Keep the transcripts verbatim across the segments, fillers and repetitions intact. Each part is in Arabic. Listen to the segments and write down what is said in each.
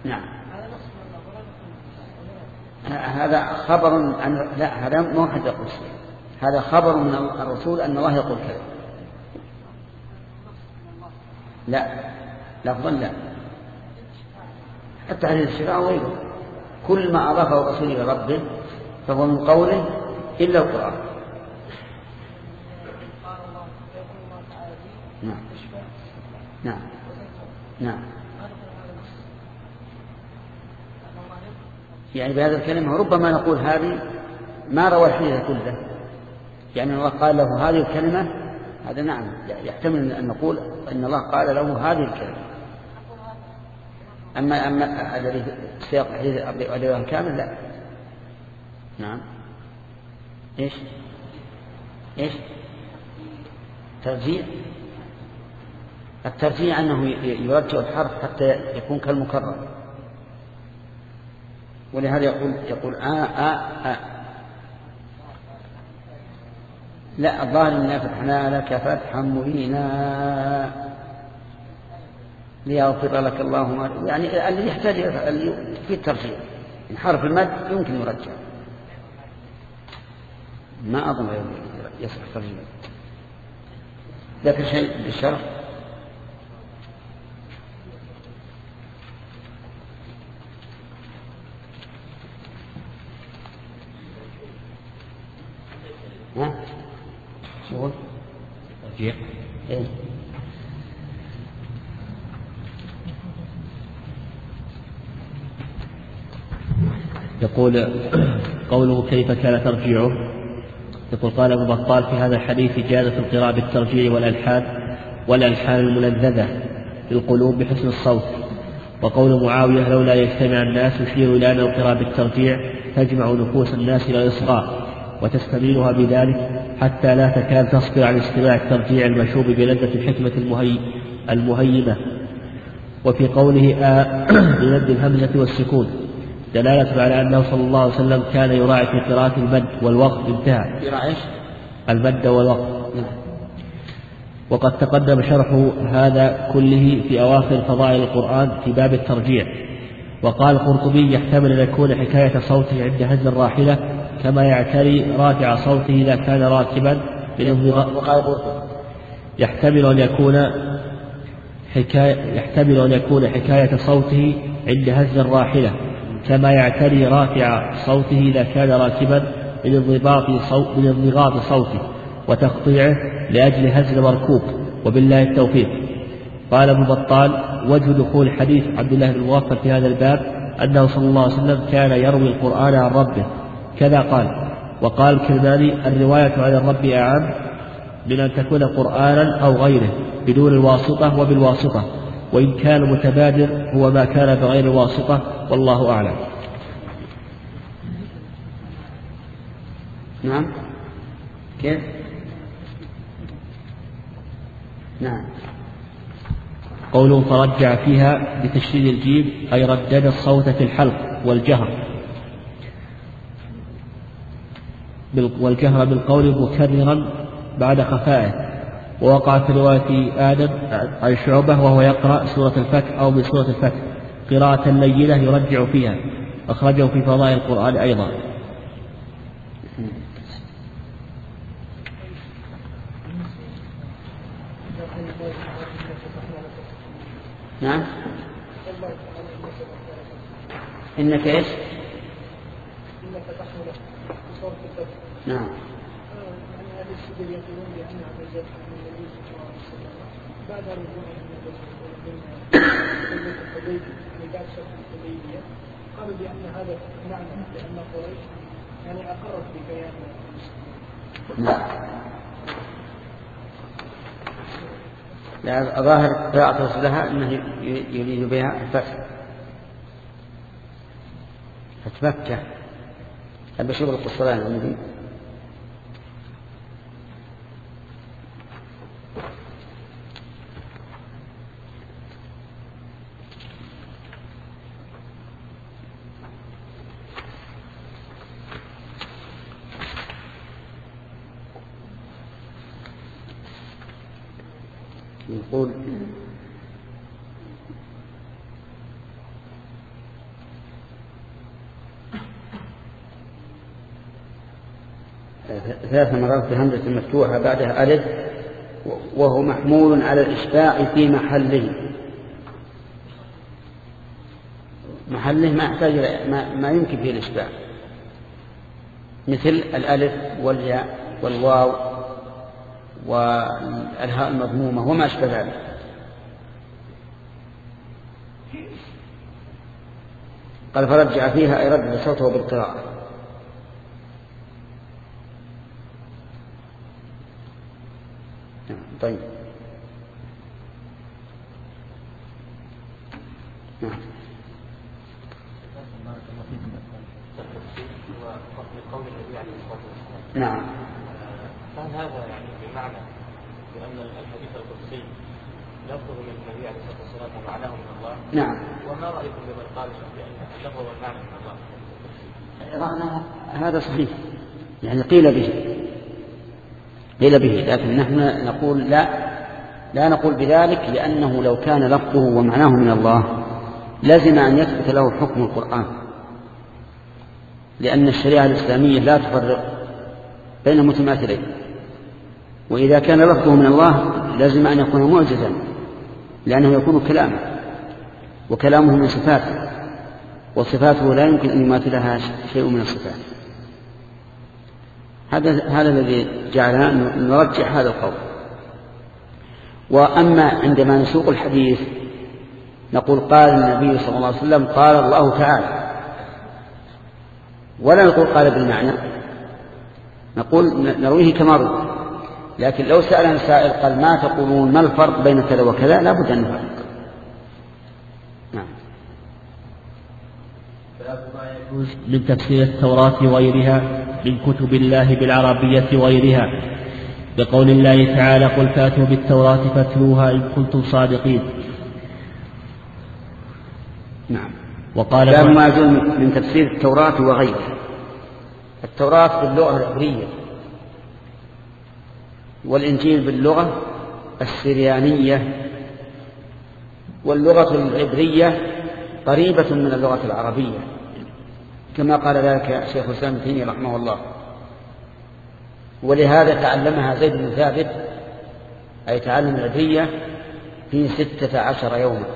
نعم. هذا خبر عن لا هذا مو حد يقول شيء، هذا خبر من الرسول أن الله يقول كذا. لا لفظا لا، حتى حديث الشفاعة وغيره كل ما أضافه الرسول إلى ربه فهو من قوله إلا القرآن. نعم نعم نعم. يعني بهذا الكلمة ربما نقول هذه ما روى الحديث كله، يعني الله قال له هذه الكلمة، هذا نعم يحتمل أن نقول أن الله قال له هذه الكلمة. أما أما الذي سياق الحديث عليه الكامل لا. نعم. إيش إيش ترجيع؟ الترجيع أنه يرجع الحرف حتى يكون كالمكرر، ولهذا يقول يقول آ آ آ. لا الظاهر إنا فتحنا لك فتحا مبينا ليغفر لك الله ما، يعني الذي يحتاج في الترجيع من حرف المد يمكن يرجع، ما أظن يصح الترجيع. ذكر شيء بالشرح. ها شو ترجيع؟ إيه؟ يقول قوله كيف كان ترجيعه، يقول قال ابن بطال في هذا الحديث جازت القراءة بالترجيع والألحان والألحان الملذذة للقلوب بحسن الصوت. وقول معاوية لولا يجتمع الناس يشير إلى أن القراءة بالترجيع تجمع نفوس الناس إلى الإصغاء وتستميلها بذلك حتى لا تكاد تصبر عن استماع الترجيع المشوب بلذة الحكمة المهي المهيمة. وفي قوله آ بمد الهمزة والسكون دلالة على أنه صلى الله عليه وسلم كان يراعي في قراءة المد والوقت انتهى المد والوقت. وقد تقدم شرح هذا كله في أواخر فضائل القرآن في باب الترجيع. وقال القرطبي يحتمل أن يكون حكاية صوته عند هز الراحلة كما يعتري رافع صوته إذا كان راكبا يحتمل أن يكون حكاية يحتمل أن يكون حكاية صوته عند هز الراحلة كما يعتري رافع صوته إذا كان راكبا من انضباط صوت من انضباط صوته وتقطيعه لأجل هز المركوب. وبالله التوفيق. قال ابن بطال وجه دخول حديث عبد الله بن مغفل في هذا الباب أنه صلى الله عليه وسلم كان يروي القرآن عن ربه كذا قال. وقال الكرماني الرواية عن الرب أعم من أن تكون قرآنا أو غيره بدون الواسطة وبالواسطة، وإن كان متبادر هو ما كان بغير الواسطة والله أعلم. نعم كيف؟ نعم. قوله فرجع فيها بتشديد الجيم أي ردد الصوت في الحلق والجهر والجهر بالقول مكررا بعد خفائه. ووقع في رواية آدم عن شعبة وهو يقرأ سورة الفتح أو بسورة الفتح قراءة لينة يرجع فيها، أخرجه في فضائل القرآن أيضا. نعم. إنك إيش؟ نعم. بعد رجوع قالوا بأن هذا معنى لأن قريش يعني أقرت بكيان. لا ظاهر قراءة لها أنه يريد بها الفتح فتمكة. أبي شوف القصران عندي. يقول ثلاث مرات بهمزة مفتوحة بعدها ألف وهو محمول على الإشباع في محله. محله ما يحتاج ما, ما يمكن فيه الإشباع، مثل الألف والياء والواو والهاء المضمومة وما أشبه ذلك. قال فرجع فيها أي رد صوته بالقراءة. طيب نعم. فهل هذا يعني بمعنى بأن الحديث القدسي لفظه من النبي عليه الصلاة والسلام ومعناه من الله؟ نعم. وما رأيكم بمن قال بأن اللفظ والمعنى من الله؟ هذا صحيح، يعني قيل به قيل به لكن نحن نقول لا لا نقول بذلك، لأنه لو كان لفظه ومعناه من الله لازم أن يثبت له حكم القرآن، لأن الشريعة الإسلامية لا تفرق بين المتماثلين، وإذا كان لفظه من الله لازم أن يكون معجزا، لأنه يكون كلاما، وكلامه من صفاته، وصفاته لا يمكن أن يماثلها شيء من الصفات. هذا هذا الذي جعلنا نرجح هذا القول. وأما عندما نسوق الحديث نقول قال النبي صلى الله عليه وسلم قال الله تعالى، ولا نقول قال بالمعنى، نقول نرويه كما روى. لكن لو سألنا سائل قال ما تقولون ما الفرق بين كذا وكذا، لا بد أن نفرق. نعم. من تفسير التوراة وغيرها من كتب الله بالعربية وغيرها بقول الله تعالى قل فاتوا بالتوراة فاتلوها إن كنتم صادقين. نعم. وقال لا موازن من تفسير التوراة وغيرها. التوراة باللغة العبرية، والإنجيل باللغة السريانية، واللغة العبرية قريبة من اللغة العربية كما قال ذلك شيخ الإسلام ابن تيمية رحمه الله. ولهذا تعلمها زيد بن ثابت، أي تعلم العبرية في ستة عشر يوما.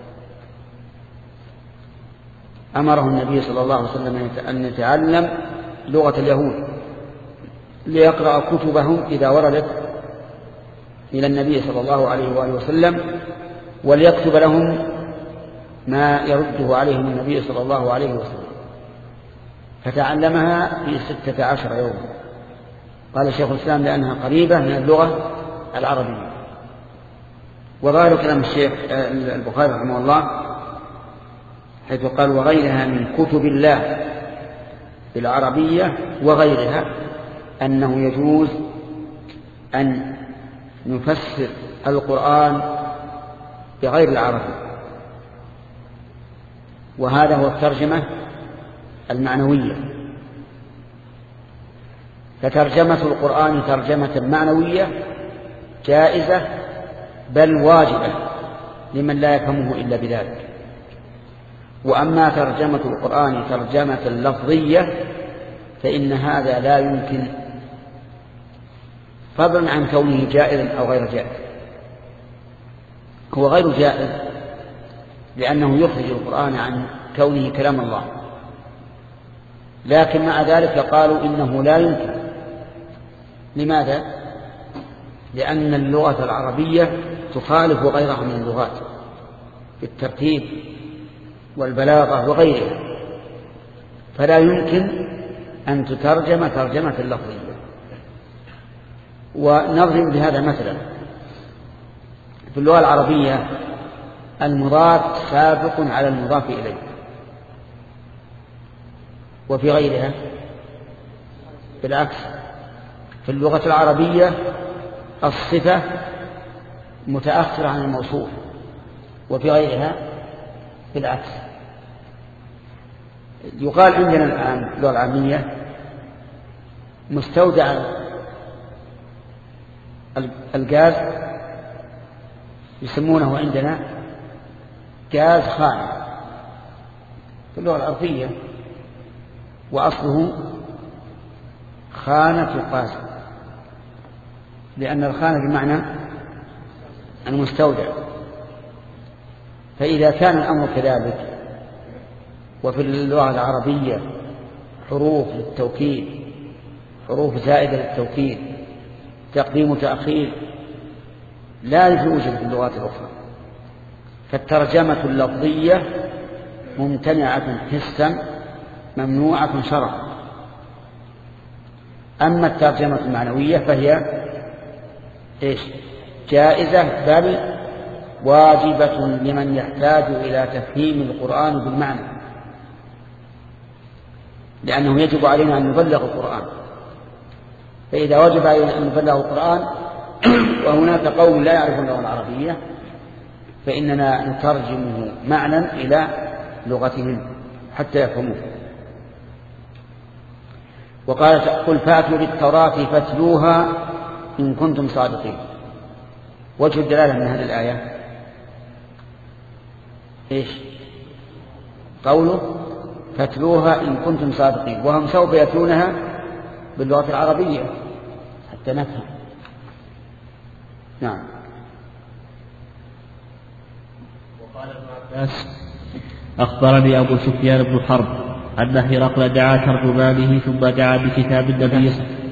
أمره النبي صلى الله عليه وسلم أن يتعلم لغة اليهود ليقرأ كتبهم إذا وردت إلى النبي صلى الله عليه وآله وسلم، وليكتب لهم ما يرده عليهم النبي صلى الله عليه وسلم. فتعلمها في ستة عشر يوما. قال شيخ الإسلام لأنها قريبة من اللغة العربية. وظاهر كلام الشيخ البخاري رحمه الله حيث قال وغيرها من كتب الله بالعربية وغيرها أنه يجوز أن نفسر القرآن بغير العربي، وهذا هو الترجمة المعنوية. فترجمة القرآن ترجمة معنوية جائزة بل واجبة لمن لا يفهمه إلا بذلك. وأما ترجمة القرآن ترجمة لفظية فإن هذا لا يمكن، فضلا عن كونه جائزا أو غير جائز. هو غير جائز لأنه يخرج القرآن عن كونه كلام الله، لكن مع ذلك قالوا إنه لا يمكن. لماذا؟ لأن اللغة العربية تخالف غيرها من اللغات في الترتيب والبلاغة وغيرها، فلا يمكن أن تترجم ترجمة لفظية. ونضرب بهذا مثلا في اللغة العربية المضاف سابق على المضاف إليه، وفي غيرها بالعكس. في اللغة العربية الصفة متأخرة عن الموصوف، وفي غيرها بالعكس. يقال عندنا الآن اللغة العامية مستودع الغاز يسمونه عندنا غاز خام في اللغة العربية، وأصله خانة قاسم، لأن الخانة بمعنى المستودع. فإذا كان الأمر كذلك وفي اللغة العربية حروف للتوكيد، حروف زائدة للتوكيد، تقديم وتأخير، لا يوجد في اللغات الأخرى، فالترجمة اللفظية ممتنعة حسا ممنوعة شرعا. أما الترجمة المعنوية فهي إيش؟ جائزة بل واجبة لمن يحتاج إلى تفهيم القرآن بالمعنى، لأنه يجب علينا أن نبلغ القرآن. فإذا وجب علينا أن نبلغ القرآن وهناك قوم لا يعرفون اللغة العربية فإننا نترجمه معنى إلى لغتهم حتى يفهموه. وقال قل فأتوا بالتوراة فاتلوها إن كنتم صادقين. وجه الدلالة من هذه الآية إيش؟ قوله فاتلوها إن كنتم صادقين، وهم سوف يتلونها باللغة العربية حتى نفهم. نعم. وقال ابن عباس أخبرني أبو سفيان بن حرب أن هرقل دعا ترجمانه ثم دعا بكتاب النبي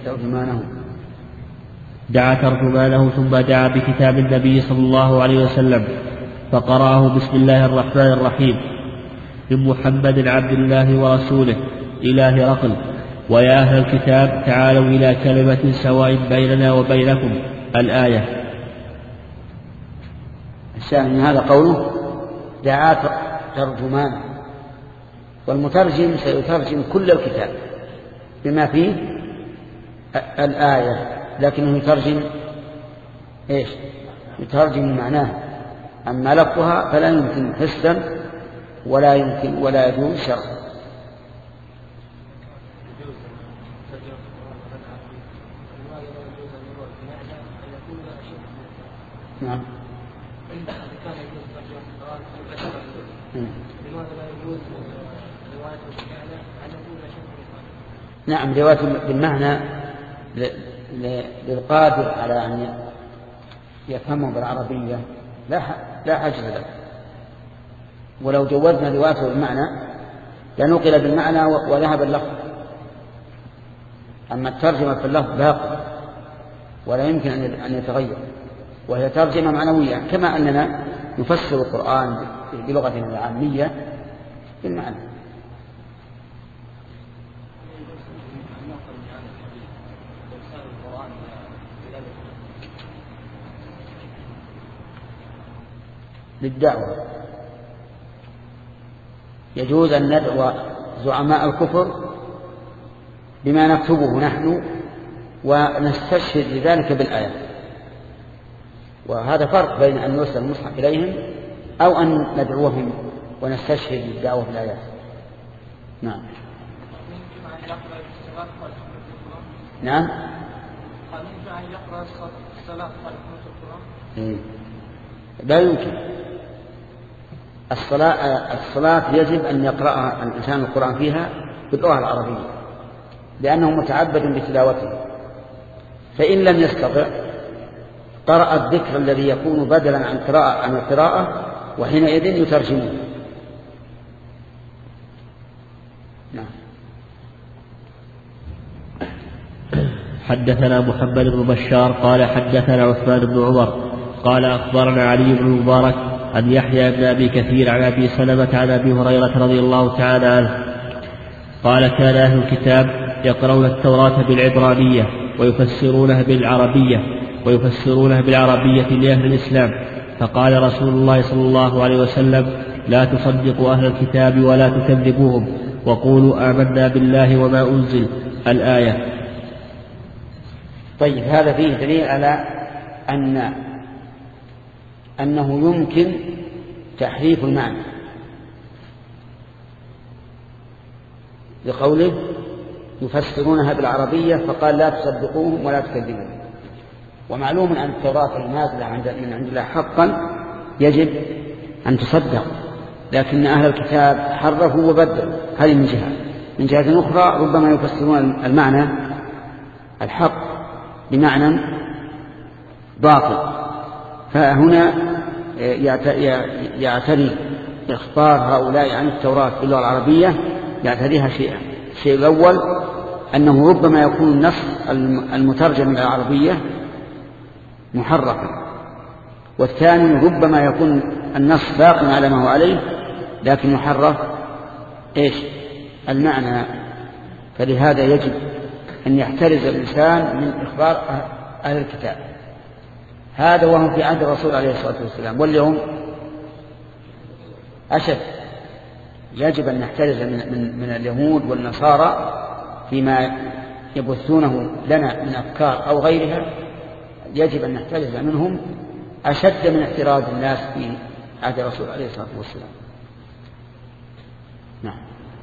دعا ترجمانه ثم دعا بكتاب النبي صلى الله عليه وسلم فقرأه بسم الله الرحمن الرحيم من محمد عبد الله ورسوله إلى هرقل ويا أهل الكتاب تعالوا إلى كلمة سواء بيننا وبينكم الآية. الشاهد من هذا قوله دعا ترجمان، والمترجم سيترجم كل الكتاب بما فيه الآية، لكنه يترجم إيش؟ يترجم معناه، أما لفظها فلا يمكن حسا ولا يمكن ولا يجوز شرعا. نعم. نعم، رواية بالمعنى للقادر على أن يفهمه بالعربية لا لا حاجة له. ولو جوزنا روايته بالمعنى لنقل بالمعنى وذهب اللفظ. أما الترجمة في اللفظ باقي ولا يمكن أن يتغير، وهي ترجمة معنوية، كما أننا نفسر القرآن بلغتنا العامية بالمعنى. للدعوة يجوز أن ندعو زعماء الكفر بما نكتبه نحن ونستشهد لذلك بالآيات، وهذا فرق بين أن نرسل المصحف إليهم أو أن ندعوهم ونستشهد بالدعوة بالآيات. نعم. نعم. لا يمكن. الصلاة الصلاة يجب أن يقرأها الإنسان القرآن فيها باللغة العربية لأنه متعبد بتلاوته، فإن لم يستطع قرأ الذكر الذي يكون بدلا عن قراءة عن القراءة وحينئذ يترجمه. نعم. حدثنا محمد بن بشار قال حدثنا عثمان بن عمر قال أخبرنا علي بن المبارك عن يحيى بن أبي كثير عن أبي سلمة عن أبي هريرة رضي الله تعالى عنه قال كان أهل الكتاب يقرؤون التوراة بالعبرانية ويفسرونها بالعربية ويفسرونها بالعربية لأهل الإسلام، فقال رسول الله صلى الله عليه وسلم لا تصدقوا أهل الكتاب ولا تكذبوهم وقولوا آمنا بالله وما أنزل الآية. طيب، هذا فيه دليل على أن أنه يمكن تحريف المعنى لقوله يفسرونها بالعربية فقال لا تصدقوهم ولا تكذبوهم. ومعلوم أن التوراة النازلة من عند الله حقا يجب أن تصدق، لكن أهل الكتاب حرفوا وبدلوا. هذه من جهة. من جهة أخرى ربما يفسرون المعنى الحق بمعنى باطل. فهنا يعتري إخبار هؤلاء عن التوراة باللغة العربية يعتريها شيئا. الشيء الأول أنه ربما يكون النص المترجم إلى العربية محرفا، والثاني ربما يكون النص باق على ما هو عليه لكن محرف إيش المعنى. فلهذا يجب أن يحترز الإنسان من إخبار أهل الكتاب، هذا وهم في عهد الرسول عليه الصلاة والسلام، واليوم أشد. يجب أن نحترز من, من, من اليهود والنصارى فيما يبثونه لنا من أفكار أو غيرها، يجب أن نحترز منهم أشد من احتراز الناس في عهد الرسول عليه الصلاة والسلام. نعم.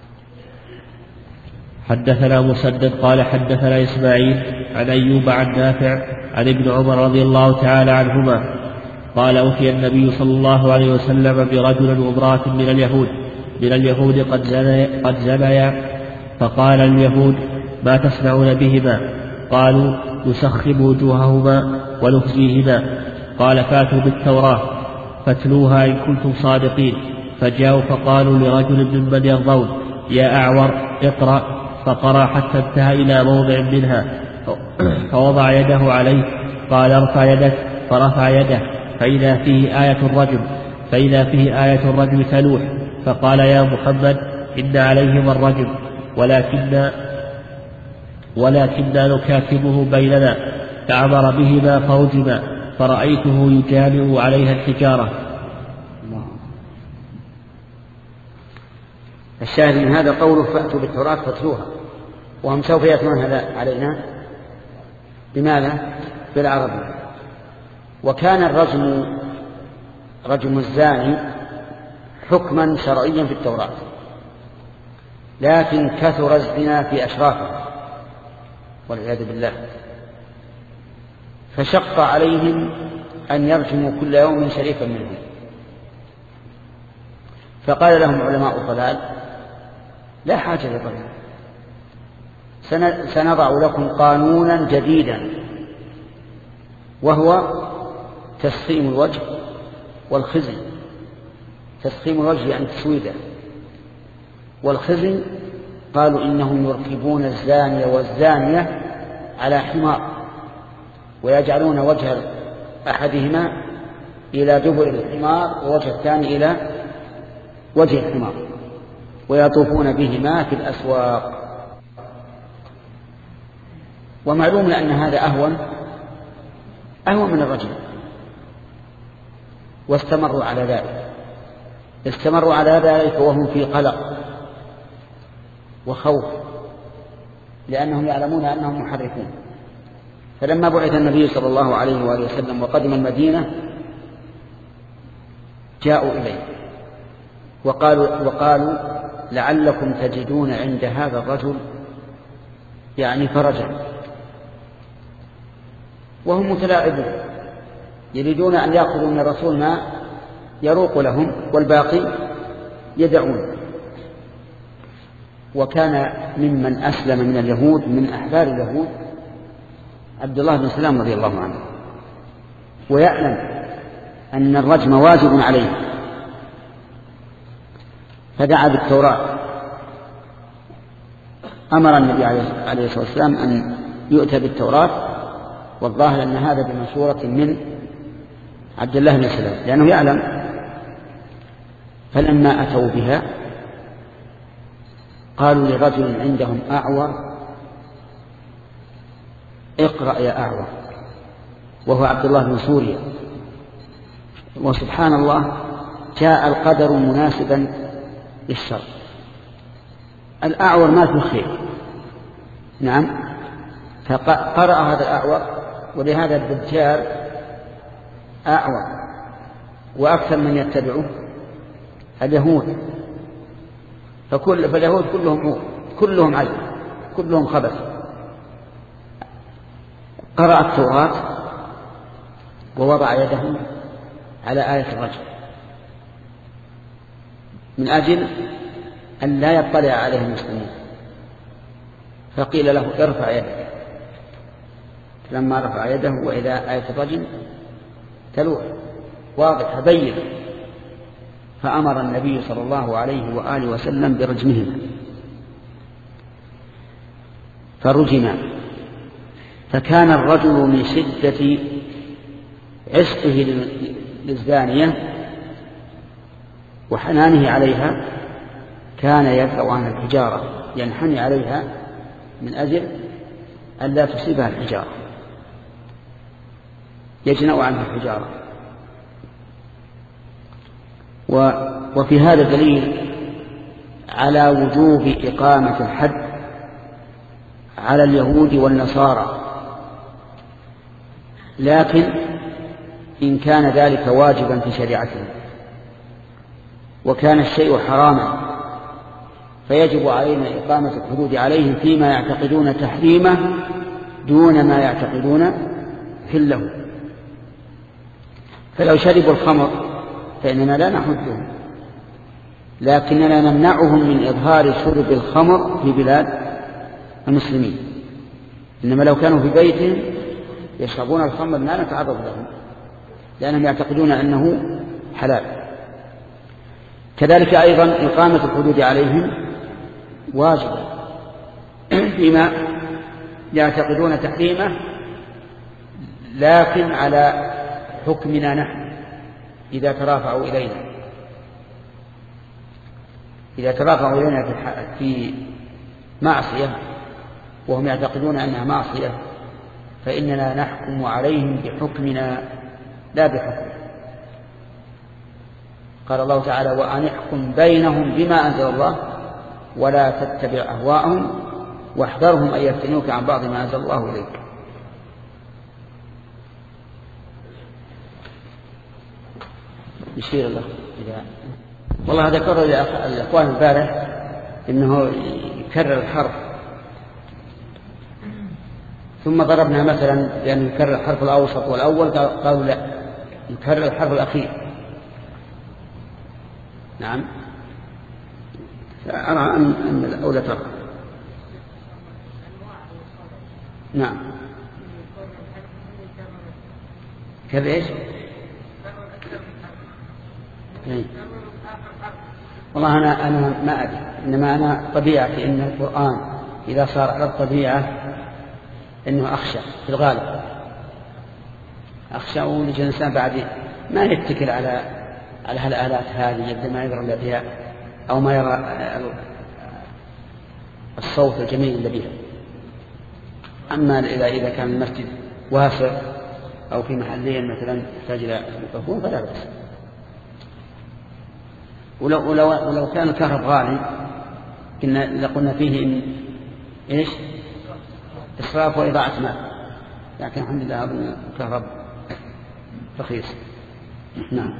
حدثنا مسدد قال حدثنا إسماعيل عن أيوب عن نافع عن ابن عمر رضي الله تعالى عنهما قال أوتي النبي صلى الله عليه وسلم برجل وامرأة من اليهود من اليهود قد زنيا قد زنيا فقال اليهود ما تصنعون بهما؟ قالوا نسخب وجوههما ونخزيهما. قال فاتوا بالتوراة فاتلوها إن كنتم صادقين. فجاءوا فقالوا لرجل ممن يرضون يا أعور اقرأ، فقرأ حتى انتهى إلى موضع منها فوضع يده عليه. قال ارفع يدك، فرفع يده فإذا فيه آية الرجم فإذا فيه آية الرجم تلوح. فقال يا محمد إن عليهما الرجم ولكن ولكننا نكاتبه بيننا. فأمر بهما فرجما فرأيته يجامع عليها الحجارة. الشاهد من هذا قوله فأتوا بالتوراة فاتلوها، وهم سوف يتلون هذا علينا بماذا؟ بالعربي. وكان الرجم رجم الزاني حكما شرعيا في التوراة، لكن كثر الزنا في أشرافه والعياذ بالله، فشق عليهم أن يرجموا كل يوم شريفا منهم. فقال لهم علماء الضلال لا حاجة للضلال، سنضع لكم قانونا جديدا وهو تسخيم الوجه والخزي. تسخيم الوجه يعني تسويده، والخزي قالوا إنهم يركبون الزانية والزانية على حمار ويجعلون وجه أحدهما إلى دبر الحمار ووجه الثاني إلى وجه الحمار ويطوفون بهما في الأسواق. ومعلوم أن هذا أهون أهون من الرجل. واستمروا على ذلك استمروا على ذلك وهم في قلق وخوف، لأنهم يعلمون أنهم محرفون. فلما بعث النبي صلى الله عليه وآله وسلم وقدم المدينة جاءوا إليه وقالوا, وقالوا لعلكم تجدون عند هذا الرجل يعني فرجا. وهم متلاعبون يريدون أن يأخذوا من الرسول ما يروق لهم والباقي يدعون. وكان ممن أسلم من اليهود من أحبار اليهود عبد الله بن سلام رضي الله عنه، ويعلم أن الرجم واجب عليه، فدعا بالتوراة. أمر النبي عليه الصلاة والسلام أن يؤتى بالتوراة، والظاهر أن هذا بمشورة من عبد الله بن سلام لأنه يعلم. فلما أتوا بها قالوا لرجل عندهم أعور اقرأ يا أعور، وهو عبد الله بن سوريا. وسبحان الله جاء القدر مناسبا للشر. الأعور ما في خير، نعم. فقرأ هذا الأعور، ولهذا الدجال أعور وأكثر من يتبعه اليهود، فكل فاليهود كلهم عور كلهم عجل كلهم خبث. قرأ التوراة ووضع يده على آية الرجم من أجل أن لا يطلع عليه المسلمين. فقيل له ارفع يدك، لما رفع يده وإذا آية الرجم تلوح واضح بين، فأمر النبي صلى الله عليه وآله وسلم برجمهما فرجما. فكان الرجل من شدة عشقه للزانية وحنانه عليها كان يدفع عنها الحجارة، ينحني عليها من أجل أن لا تصيبها الحجارة، يجنأ عنها الحجارة. وفي هذا دليل على وجوب إقامة الحد على اليهود والنصارى، لكن إن كان ذلك واجبا في شريعتهم وكان الشيء حراما فيجب علينا إقامة الحدود عليهم فيما يعتقدون تحريمه دون ما يعتقدون حله. فلو شربوا الخمر فإننا لا نحدهم، لكننا نمنعهم من إظهار شرب الخمر في بلاد المسلمين. إنما لو كانوا في بيتهم يشربون الخمر لا نتعرض لهم لأنهم يعتقدون أنه حلال. كذلك أيضا إقامة الحدود عليهم واجبة فيما يعتقدون تحريمه، لكن على حكمنا نحن إذا ترافعوا إلينا إذا ترافعوا إلينا في معصية وهم يعتقدون أنها معصية فإننا نحكم عليهم بحكمنا لا بحكم. قال الله تعالى: وأن احكم بينهم بما أنزل الله ولا تتبع أهواءهم واحذرهم أن يفتنوك عن بعض ما أنزل الله إليك. يشير الله إذا والله ذكر الأخوان البارح إنه يكرر الحرف، ثم ضربنا مثلا لأنه يكرر الحرف الأوسط والأول، قالوا لا يكرر الحرف الأخير. نعم، أرى أن, أن الأولى ترى. نعم، كذا إيش؟ إيه؟ والله أنا أنا ما أدري، إنما أنا طبيعتي إن القرآن إذا صار على الطبيعة إنه أخشى في الغالب، أخشى ولج الإنسان بعد ما يتكل على على هالآلات هذه يبدأ ما يرى إلا بها أو ما يرى الصوت الجميل اللي بها. أما إذا إذا كان المسجد واسع أو في محلين مثلا يحتاج إلى ميكروفون فلا بأس. ولو, ولو, ولو كان الكهرب غالي كنا لقلنا فيه إن إيش إسراف وإضاعة مال، لكن الحمد لله أظن الكهرب رخيص. نعم.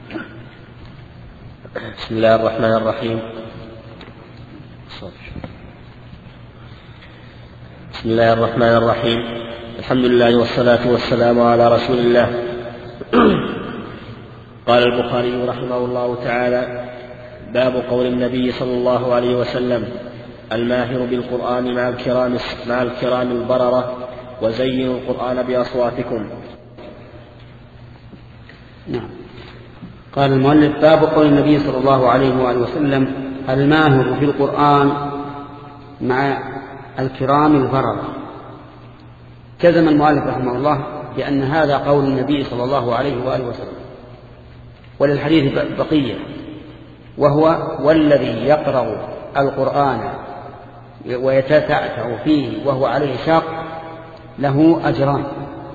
بسم الله الرحمن الرحيم. بسم الله الرحمن الرحيم. الحمد لله والصلاة والسلام على رسول الله. قال البخاري رحمه الله تعالى: باب قول النبي صلى الله عليه وسلم: الماهر بالقرآن مع الكرام مع الكرام البررة وزينوا القرآن بأصواتكم. نعم. قال المؤلف: باب قول النبي صلى الله عليه وآله وسلم: الماهر في القرآن مع الكرام البررة. جزم المؤلف رحمه الله بأن هذا قول النبي صلى الله عليه وآله وسلم، وللحديث بقية، وهو: والذي يقرأ القرآن ويتتعتع فيه وهو عليه شاق له أجران: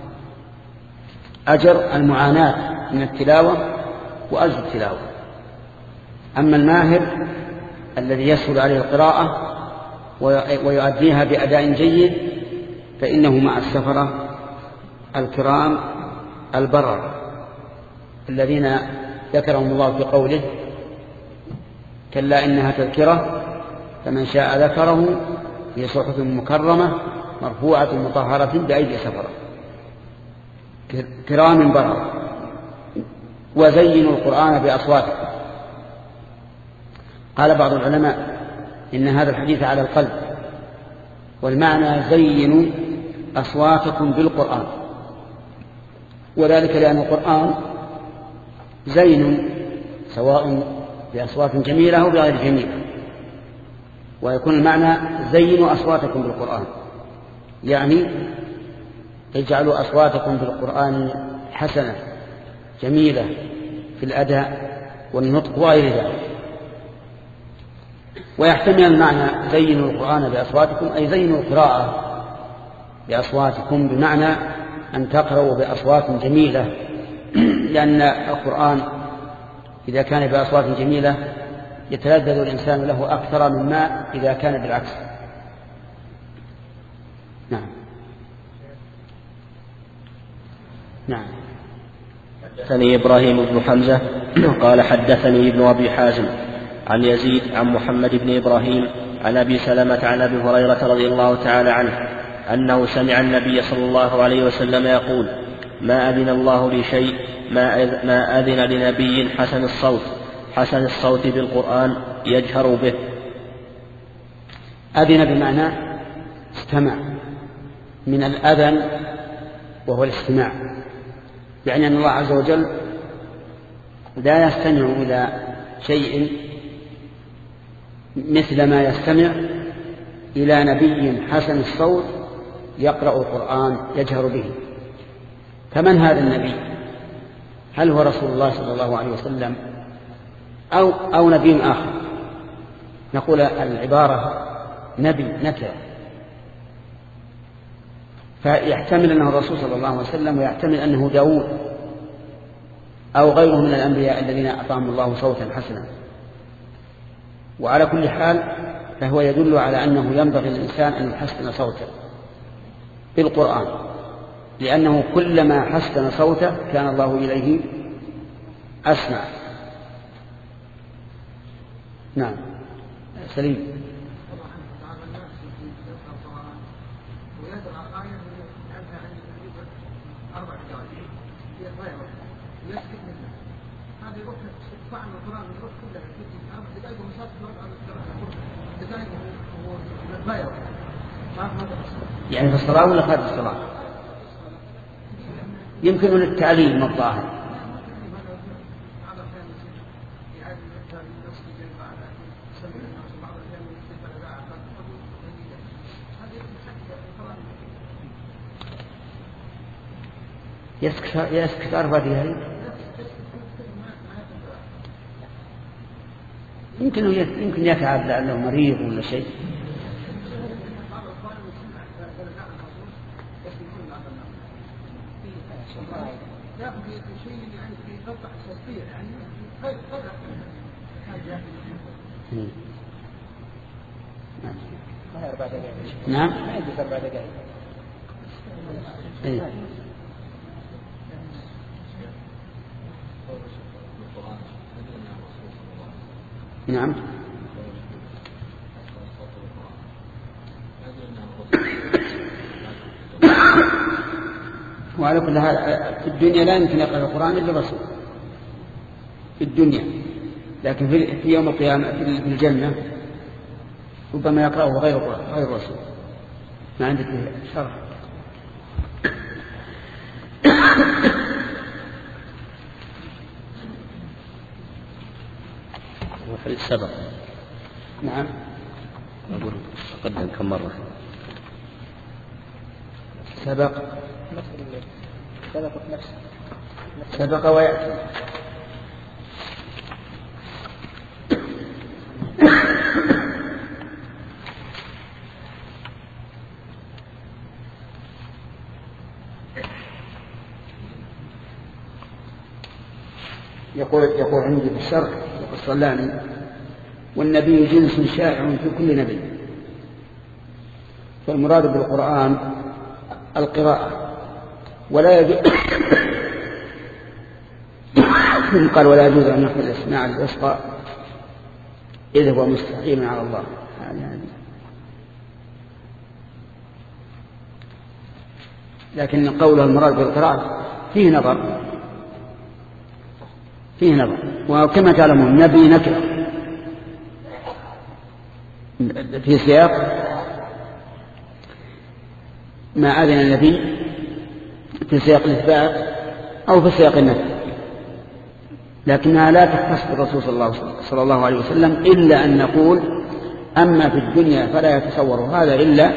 أجر المعاناة من التلاوة وأجر التلاوة. أما الماهر الذي يسهل عليه القراءة ويؤديها بأداء جيد فإنه مع السفرة الكرام البرر الذين ذكرهم الله في قوله: كلا إنها تذكرة فمن شاء ذكره في صحف مكرمة مرفوعة مطهرة بأيدي سفرة كرام بررة. وزينوا القرآن بأصواتكم. قال بعض العلماء إن هذا الحديث على القلب، والمعنى زينوا أصواتكم بالقرآن، وذلك لأن القرآن زين سواء بأصوات جميلة أو بغير جميلة، ويكون المعنى زينوا أصواتكم بالقرآن، يعني اجعلوا أصواتكم بالقرآن حسنة جميلة في الأداء والنطق وغير ذلك. ويحتمل المعنى زينوا القرآن بأصواتكم أي زينوا القراءة بأصواتكم، بمعنى أن تقرأوا بأصوات جميلة، لأن القرآن إذا كان بأصوات جميلة يتلذذ الإنسان له أكثر مما إذا كان بالعكس. نعم نعم. حدثني إبراهيم بن حمزة قال حدثني ابن أبي حازم عن يزيد عن محمد بن إبراهيم عن أبي سلمة عن أبي هريرة رضي الله تعالى عنه أنه سمع النبي صلى الله عليه وسلم يقول: ما أذن الله لشيء ما أذن لنبي حسن الصوت حسن الصوت بالقرآن يجهر به. أذن بمعنى استمع، من الأذن وهو الاستماع، يعني أن الله عز وجل لا يستمع إلى شيء مثل ما يستمع إلى نبي حسن الصوت يقرأ القرآن يجهر به. فمن هذا النبي؟ هل هو رسول الله صلى الله عليه وسلم أو, أو نبي آخر؟ نقول العبارة نبي نكرة، فيحتمل أنه الرسول صلى الله عليه وسلم، ويحتمل أنه داود أو غيره من الأنبياء الذين أعطاهم الله صوتا حسنا. وعلى كل حال فهو يدل على أنه ينبغي للإنسان أن يحسن صوته بالقرآن، لأنه كلما حسن صوته كان الله إليه أسمع. نعم سليم. يعني في الصلاة ولا خارج الصلاة؟ يمكن للتعليم الظاهر. يسكت أربعة هذه يمكن يمكن يتعب لأنه مريض ولا شيء. نعم إيه. نعم وعلى كل حال في الدنيا لا يمكن يقرأ القرآن إلا الرسول في الدنيا، لكن في يوم القيامة في الجنة ربما يقرأه غير غير الرسول. ما عندك شرح؟ وفي السبق. نعم أقول قدم كم مرة سبق سبق نفسه سبق ويأتي. يقول يقول عندي في الشرح الصلاني: والنبي جنس شائع في كل نبي، فالمراد بالقرآن القراءة، ولا يجوز قال ولا يجوز أن يحمل الإسماع الوسطى إذ هو مستقيم على الله. يعني لكن قوله المراد بالقراءة فيه نظر فيه نظر وكما تعلمون نبي نكرة في سياق ما أذن النبي في سياق الإثبات أو في سياق النفي، لكنها لا تختص بالرسول صلى الله عليه وسلم، إلا أن نقول أما في الدنيا فلا يتصور هذا إلا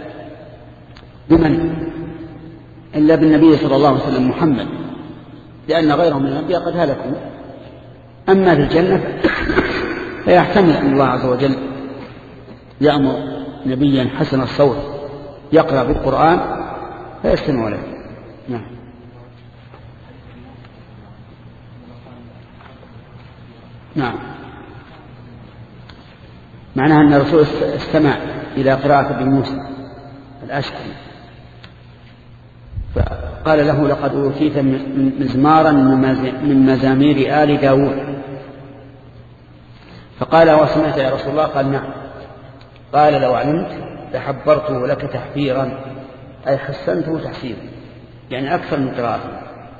بمن؟ إلا بالنبي صلى الله عليه وسلم محمد، لأن غيرهم من الأنبياء قد هلكوا. أما في الجنة فيحتمل أن الله عز وجل يأمر نبيا حسن الصوت يقرأ بالقرآن فيستمع له. نعم. نعم، معناها أن الرسول استمع إلى قراءة ابن موسى الأشعري فقال له لقد أوتيت مزمارا من مزامير آل داود، فقال وسمعت يا رسول الله؟ قال نعم. قال لو علمت لحبرته لك تحبيرا، أي حسنته تحسيرا، يعني أكثر من قراءته.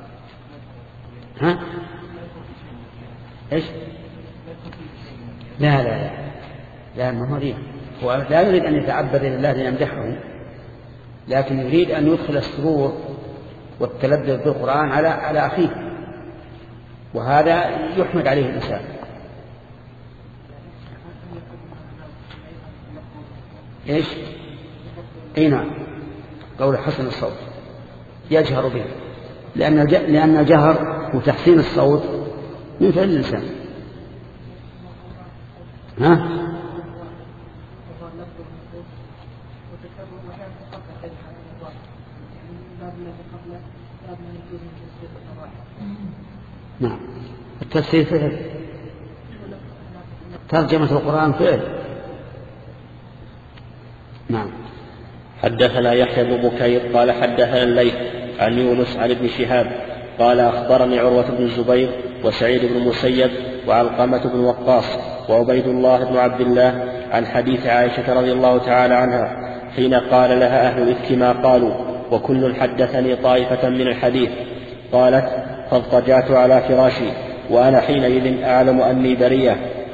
ها؟ إيش؟ لا لا لا لا ما هو هو لا يريد أن يتعبد لله ليمدحه، لكن يريد أن يدخل السرور والتلذذ بالقرآن على على أخيه، وهذا يحمد عليه الإنسان. إيش؟ أي نعم، قول حسن الصوت يجهر به، لأن لأن الجهر وتحسين الصوت من فعل الإنسان. ها؟ نعم، التفسير فعل، ترجمة القرآن فعل. نعم. حدثنا يحيى بن بكير قال حدثنا الليث عن يونس عن ابن شهاب قال أخبرني عروة بن الزبير وسعيد بن المسيب وعلقمة بن وقاص وعبيد الله بن عبد الله عن حديث عائشة رضي الله تعالى عنها حين قال لها أهل الإفك ما قالوا وكل حدثني طائفة من الحديث، قالت فاضطجعت على فراشي وأنا حينئذ أعلم أني بريئة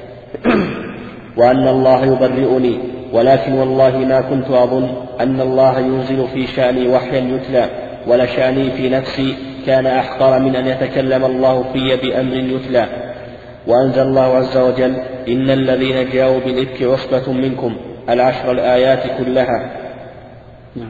وأن الله يبرئني، ولكن والله ما كنت أظن أن الله ينزل في شأني وحيا يتلى، ولشأني في نفسي كان أحقر من أن يتكلم الله في بأمر يتلى. وأنزل الله عز وجل إن الذين جاءوا بالإفك عصبة منكم العشر الآيات كلها. نعم.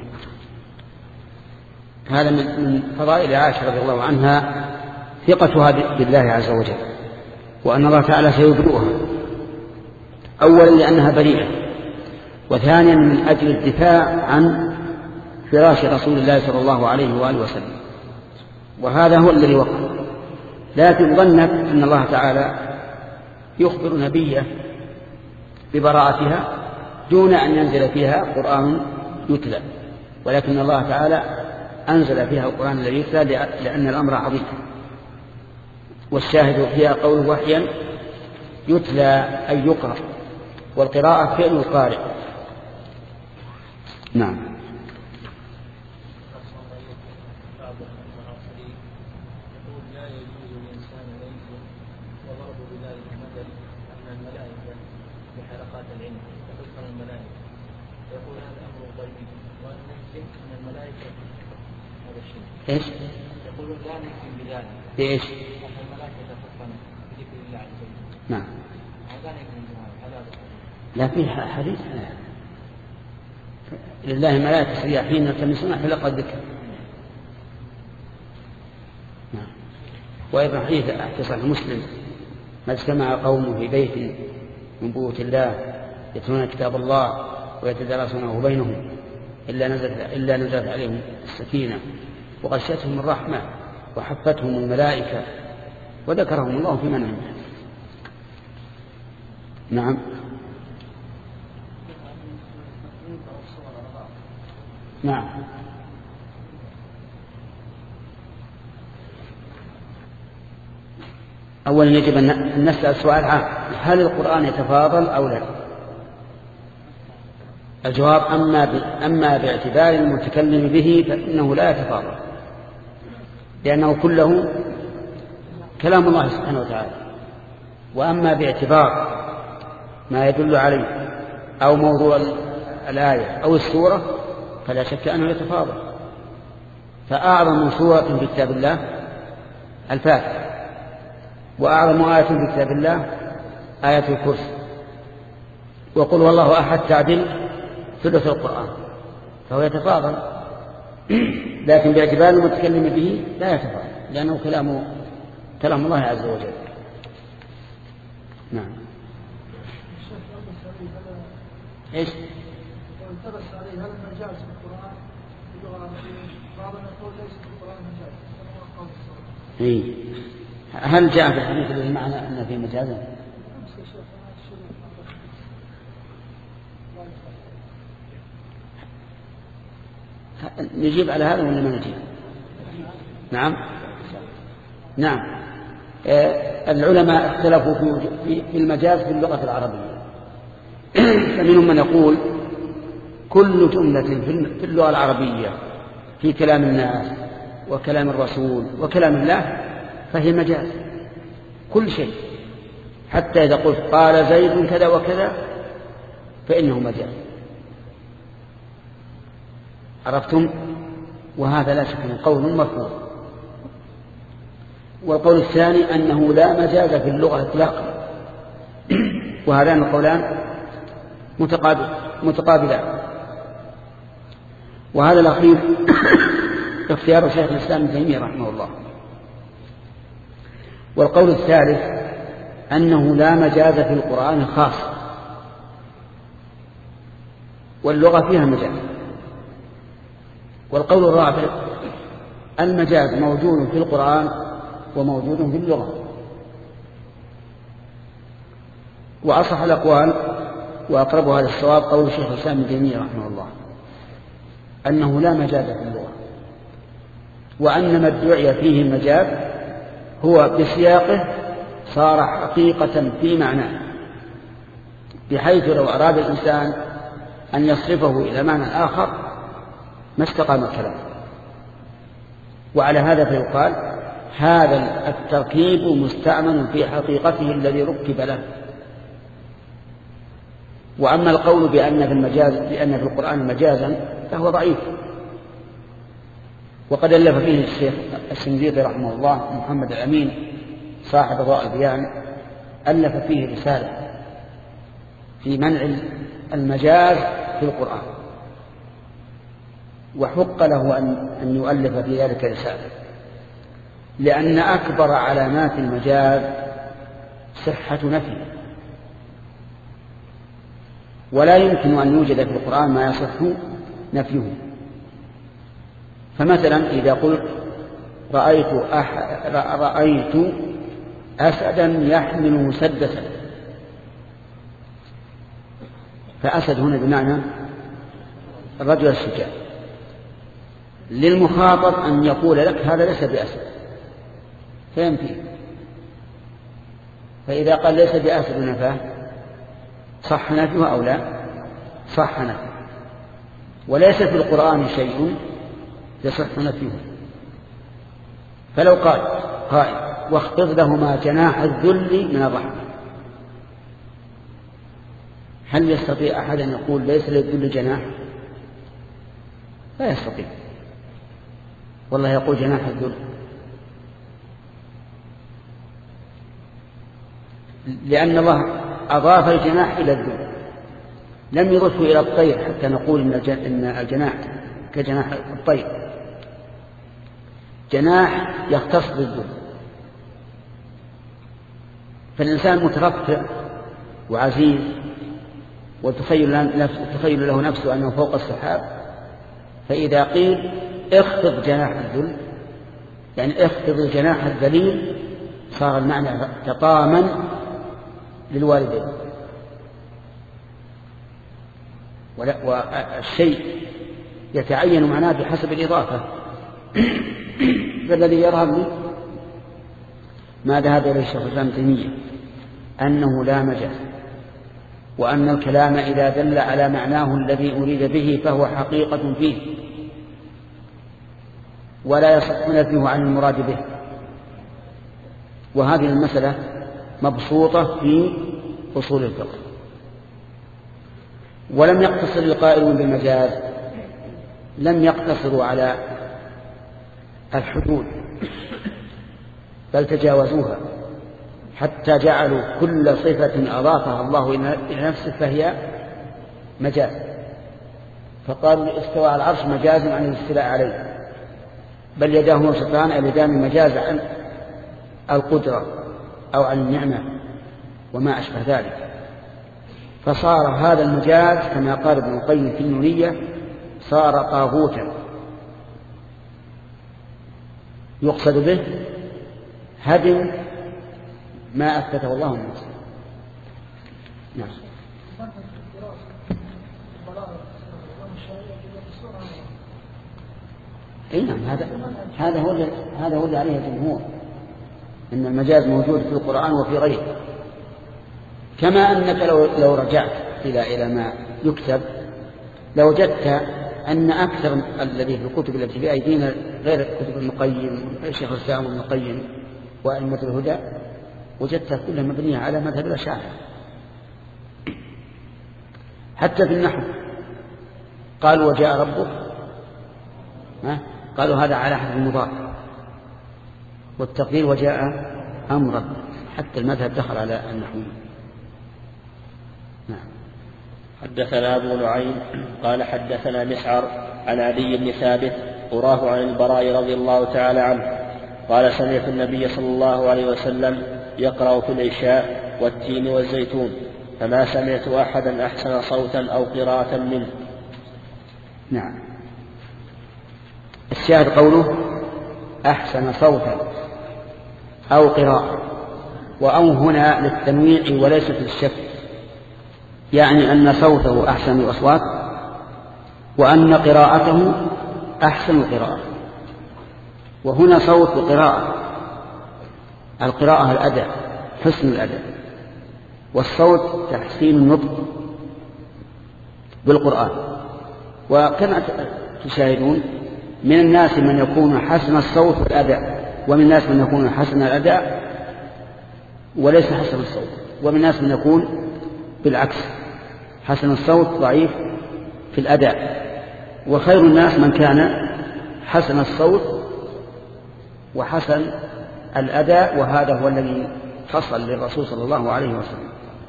هذا من فضائل عائشة رضي الله عنها ثقتها بالله عز وجل، وأن الله تعالى سيبرئها، أولا لأنها بريئة، وثانيا من أجل الدفاع عن فراش رسول الله صلى الله عليه وآله وسلم، وهذا هو الذي وقع. لكن ظنت أن الله تعالى يخبر نبيه ببراءتها دون أن ينزل فيها قرآن يتلى، ولكن الله تعالى أنزل فيها القرآن الذي يتلى لأن الأمر عظيم. والشاهد فيها قول وحيا يتلى أي يقرأ، والقراءة فعل القارئ. نعم. إيش؟ يقولون لا نؤمن بذلك. بإيش؟ أن الملائكة تفهم بذكر الله عز وجل. نعم. هذا يكون هذا. لا فيه حديث لله ملائكة سياحين يلتمسون حلق الذكر. نعم. وأيضا حديث في صحيح مسلم ما اجتمع قوم في بيت من بيوت الله يتلون كتاب الله ويتدارسونه بينهم إلا نزلت إلا نزلت عليهم السكينة وغشتهم الرحمة وحفتهم الملائكة وذكرهم الله في من عنده. نعم. نعم. أولا يجب أن نسأل سؤال عام: هل القرآن يتفاضل أو لا؟ الجواب أما أما باعتبار المتكلم به فإنه لا يتفاضل، لأنه كله كلام الله سبحانه وتعالى. وأما باعتبار ما يدل عليه أو موضوع الآية أو السورة فلا شك أنه يتفاضل. فأعظم سورة في كتاب الله الفاتحة، وأعظم آية في كتاب الله آية الكرسي، وقل والله أحد تعدل ثلث القرآن، فهو يتفاضل. لكن باعتبار المتكلم به لا يتفاضل، لأنه كلام كلام الله عز وجل. نعم. ايش؟ والتبس عليه هل المجاز في القرآن باللغة العربية؟ بعضهم يقول ليس في القرآن مجاز. اي هل جاء في الحديث الذي معنا ان في مجازا؟ نجيب على هذا ولا ما نجيب؟ نعم نعم. آه العلماء اختلفوا في في المجاز في اللغة العربية. فمنهم من يقول كل جملة في اللغة العربية في كلام الناس وكلام الرسول وكلام الله فهي مجاز، كل شيء، حتى إذا قلت قال زيد كذا وكذا فإنه مجاز. عرفتم؟ وهذا لا شك من قول مرفوض. والقول الثاني أنه لا مجاز في اللغة إطلاقا، وهذان القولان متقابلان. وهذا الأخير اختيار شيخ الإسلام ابن تيمية رحمه الله. والقول الثالث أنه لا مجاز في القرآن خاص، واللغة فيها مجاز. والقول الرابع المجاز موجود في القرآن وموجود في اللغة. وأصح الأقوال وأقرب هذا الصواب قول الشيخ الإسلام ابن تيمية رحمه الله أنه لا مجاز في اللغة، وأن ما ادعي فيه المجاز هو بسياقه صار حقيقة في معناه، بحيث لو أراد الإنسان أن يصرفه إلى معنى آخر ما استقام الكلام. وعلى هذا فيقال هذا التركيب مستعمل في حقيقته الذي ركب له. وأما القول بأن في المجاز بأن في القرآن مجازا فهو ضعيف. وقد ألف فيه الشيخ السنجيطي رحمه الله محمد الأمين صاحب ضوء البيان، ألف فيه رسالة في منع المجاز في القرآن، وحق له أن يؤلف في ذلك رسالة، لأن أكبر علامات المجاز صحة نفي، ولا يمكن أن يوجد في القرآن ما يصح نفيه. فمثلا إذا قلت رأيت, أح... رأيت أسدا يحمل مسدسا، فأسد هنا بمعنى الرجل الشجاع. للمخاطب أن يقول لك هذا ليس بأسد فينفي، فإذا قال ليس بأسد نفاه صح نفيه أو لا؟ صح نفيه. وليس في القرآن شيء يصح نفيه. فلو قال قائل واخفض لهما جناح الذل من الرحمة، هل يستطيع أحد أن يقول ليس للذل جناح؟ لا يستطيع. والله يقول جناح الذل، لأن الله أضاف الجناح إلى الذل، لم يضفه إلى الطير حتى نقول إن الجناح كجناح الطير. جناح يختص بالذل. فالإنسان مترفع وعزيز وتخيل له نفسه أنه فوق السحاب، فإذا قيل اخفض جناح الذل يعني اخفض الجناح الذليل صار المعنى تطامن للوالدين. والشيء يتعين معناه بحسب الإضافة. فالذي يرهبني ما ذهب إليه الشيخ الإسلام ابن تيمية أنه لا مجاز، وأن الكلام إذا دل على معناه الذي أريد به فهو حقيقة فيه ولا يصح نفيه عن المراد به. وهذه المسألة مبسوطة في أصول الفقه. ولم يقتصر القائلون بالمجاز لم يقتصروا على الحدود بل تجاوزوها حتى جعلوا كل صفة أضافها الله إلى نفسه فهي مجاز، فقالوا استوى على العرش مجاز عن الاستيلاء عليه، بل يداه مبسوطتان اليدان مجاز عن القدرة أو عن النعمة وما أشبه ذلك. فصار هذا المجاز كما قال ابن القيم في النونية صار طاغوتا يقصد به هدم ما أثبته الله من نفسه. نعم. اي نعم، هذا هذا هو هذا هو اللي عليه الجمهور، ان المجاز موجود في القرآن وفي غيره. كما انك لو لو رجعت الى الى ما يكتب لوجدت ان اكثر الذي في الكتب التي في ايدينا غير كتب ابن القيم شيخ الاسلام ابن القيم وائمة الهدى وجدتها كلها مبنية على مذهب الأشاعرة. حتى في النحو قالوا وجاء ربك، ها؟ قالوا هذا على حد المضاف، والتقدير وجاء أمرا، حتى المذهب دخل على النحو. نعم. حدثنا أبو نعيم قال حدثنا مسعر عن علي بن ثابت أراه عن البراء رضي الله تعالى عنه قال سمعت النبي صلى الله عليه وسلم يقرأ في العشاء والتين والزيتون فما سمعت أحدا أحسن صوتا أو قراءة منه. نعم. الشاهد قوله أحسن صوتا أو قراءة، وأو هنا للتنويع وليست للشك، يعني أن صوته أحسن الأصوات وأن قراءته أحسن القراءة. وهنا صوت وقراءة، القراءة الأداء حسن الأداء، والصوت تحسين النطق بالقرآن. وكما تشاهدون من الناس من يكون حسن الصوت والأداء، ومن الناس من يكون حسن الأداء وليس حسن الصوت، ومن الناس من يكون بالعكس حسن الصوت ضعيف في الأداء. وخير الناس من كان حسن الصوت وحسن الأداء، وهذا هو الذي حصل للرسول صلى الله عليه وسلم.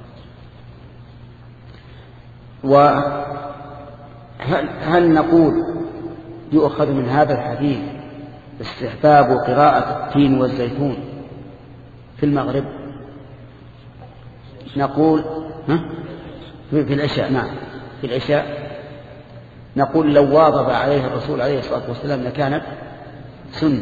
وهل هل نقول يؤخذ من هذا الحديث استحباب قراءة التين والزيتون في المغرب؟ نقول ها؟ في العشاء. نعم، في العشاء نقول لو واظب عليه الرسول عليه الصلاة والسلام لكانت سنة.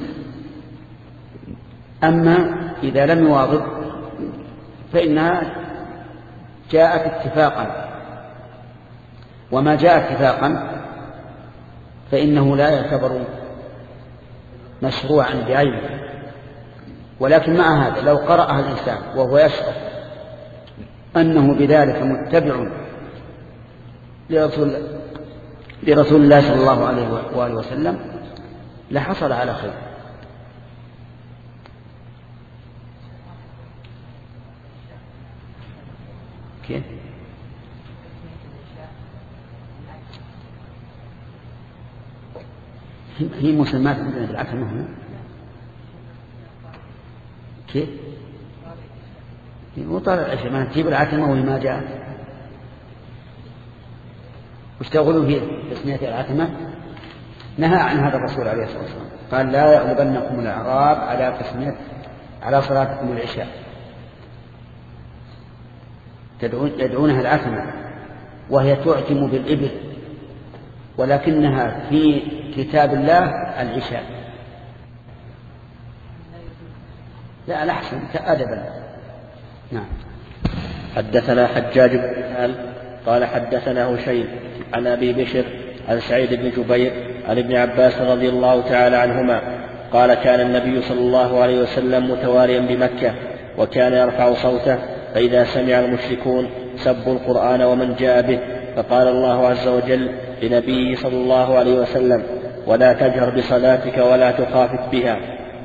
أما إذا لم يواظب فإنها جاءت اتفاقا، وما جاء اتفاقا فإنه لا يعتبر مشروعا بعينه. ولكن مع هذا لو قرأها الإنسان وهو يشعر أنه بذلك متبع لرسول, لرسول الله صلى الله عليه وآله وسلم لحصل على خير. كيف؟ هي مسمات عندنا في العتمة هنا. كيف؟ وطالع العشاء ما تجيب العتمة وهي ما جاءت، واشتغلوا في تسمية العتمة. نهى عن هذا الرسول عليه الصلاة والسلام، قال لا يغلبنكم الأعراب على تسمية على صلاتكم العشاء، يدعونها العتمة وهي تعتم بالإبل، ولكنها في كتاب الله العشاء. لا الأحسن أدبا. نعم. حدثنا حجاج بن منهال قال حدثنا هشيم عن أبي بشر عن سعيد بن جبير عن ابن عباس رضي الله تعالى عنهما قال كان النبي صلى الله عليه وسلم متواليا بمكة، وكان يرفع صوته فإذا سمع المشركون سبوا القرآن ومن جاء به، فقال الله عز وجل لنبيه صلى الله عليه وسلم ولا تجهر بصلاتك ولا تخافت بها.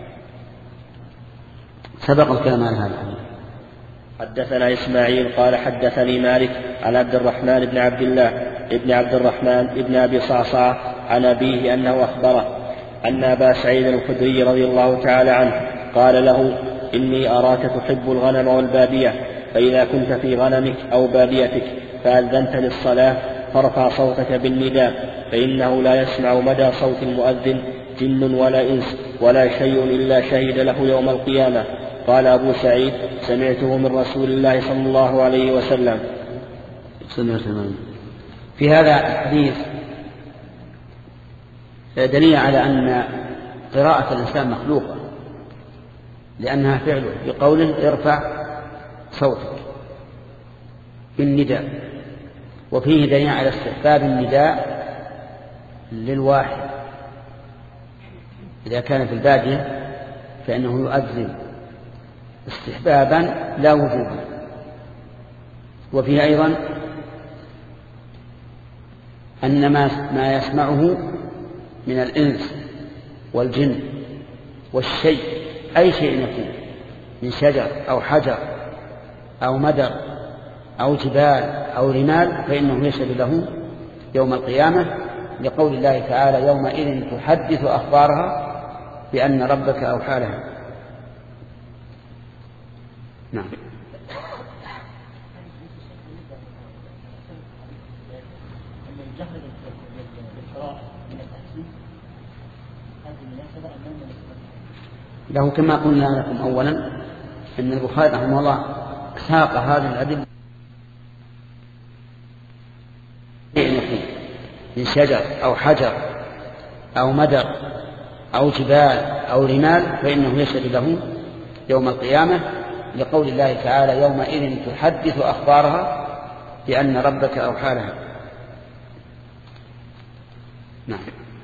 سبق الكلام عن هذا. حدثنا إسماعيل قال حدثني مالك عن عبد الرحمن بن عبد الله ابن عبد الرحمن ابن أبي صعصعة عن أبيه أنه أخبره أن أبا سعيد الخدري رضي الله تعالى عنه قال له: إني أراك تحب الغنم والبادية، فإذا كنت في غنمك أو باديتك فأذنت للصلاة فارفع صوتك بالنداء، فإنه لا يسمع مدى صوت المؤذن جن ولا إنس ولا شيء إلا شهد له يوم القيامة. قال أبو سعيد: سمعته من رسول الله صلى الله عليه وسلم. في هذا الحديث دليل على أن قراءة الإنسان مخلوقة، لأنها فعله بقوله: ارفع صوتك بالنداء. وفيه دليل على استحباب النداء للواحد إذا كان في البادية، فإنه يؤذن استحبابا لا وجوبا. وفيه أيضا أن ما يسمعه من الإنس والجن والشيء، أي شيء يكون من شجر أو حجر أو مدر أو جبال أو رمال، فإنه يشهد له يوم القيامة، لقول الله تعالى: يومئذ تحدث أخبارها بأن ربك أوحى لها. نعم. له كما قلنا لكم أولا أن البخاري رحمه الله ساق هذه الأدلة من شجر أو حجر أو مدر أو جبال أو رمال، فإنه يشهد له يوم القيامة، لقول الله تعالى: يومئذ تحدث أخبارها بأن ربك أوحى لها. نعم.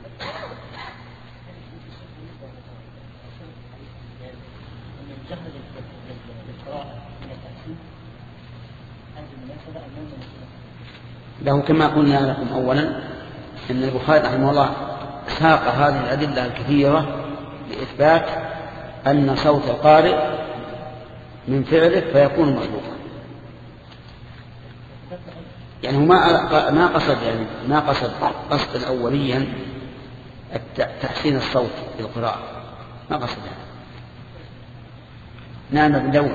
له كما قلنا لكم أولا أن البخاري رحمه الله ساق هذه الأدلة الكثيرة لإثبات أن صوت القارئ من فعله فيكون مخلوقا. يعني هو ما ما قصد يعني ما قصد قصدا أوليا تحسين الصوت بالقراءة، ما قصد هذا. نعم بدون.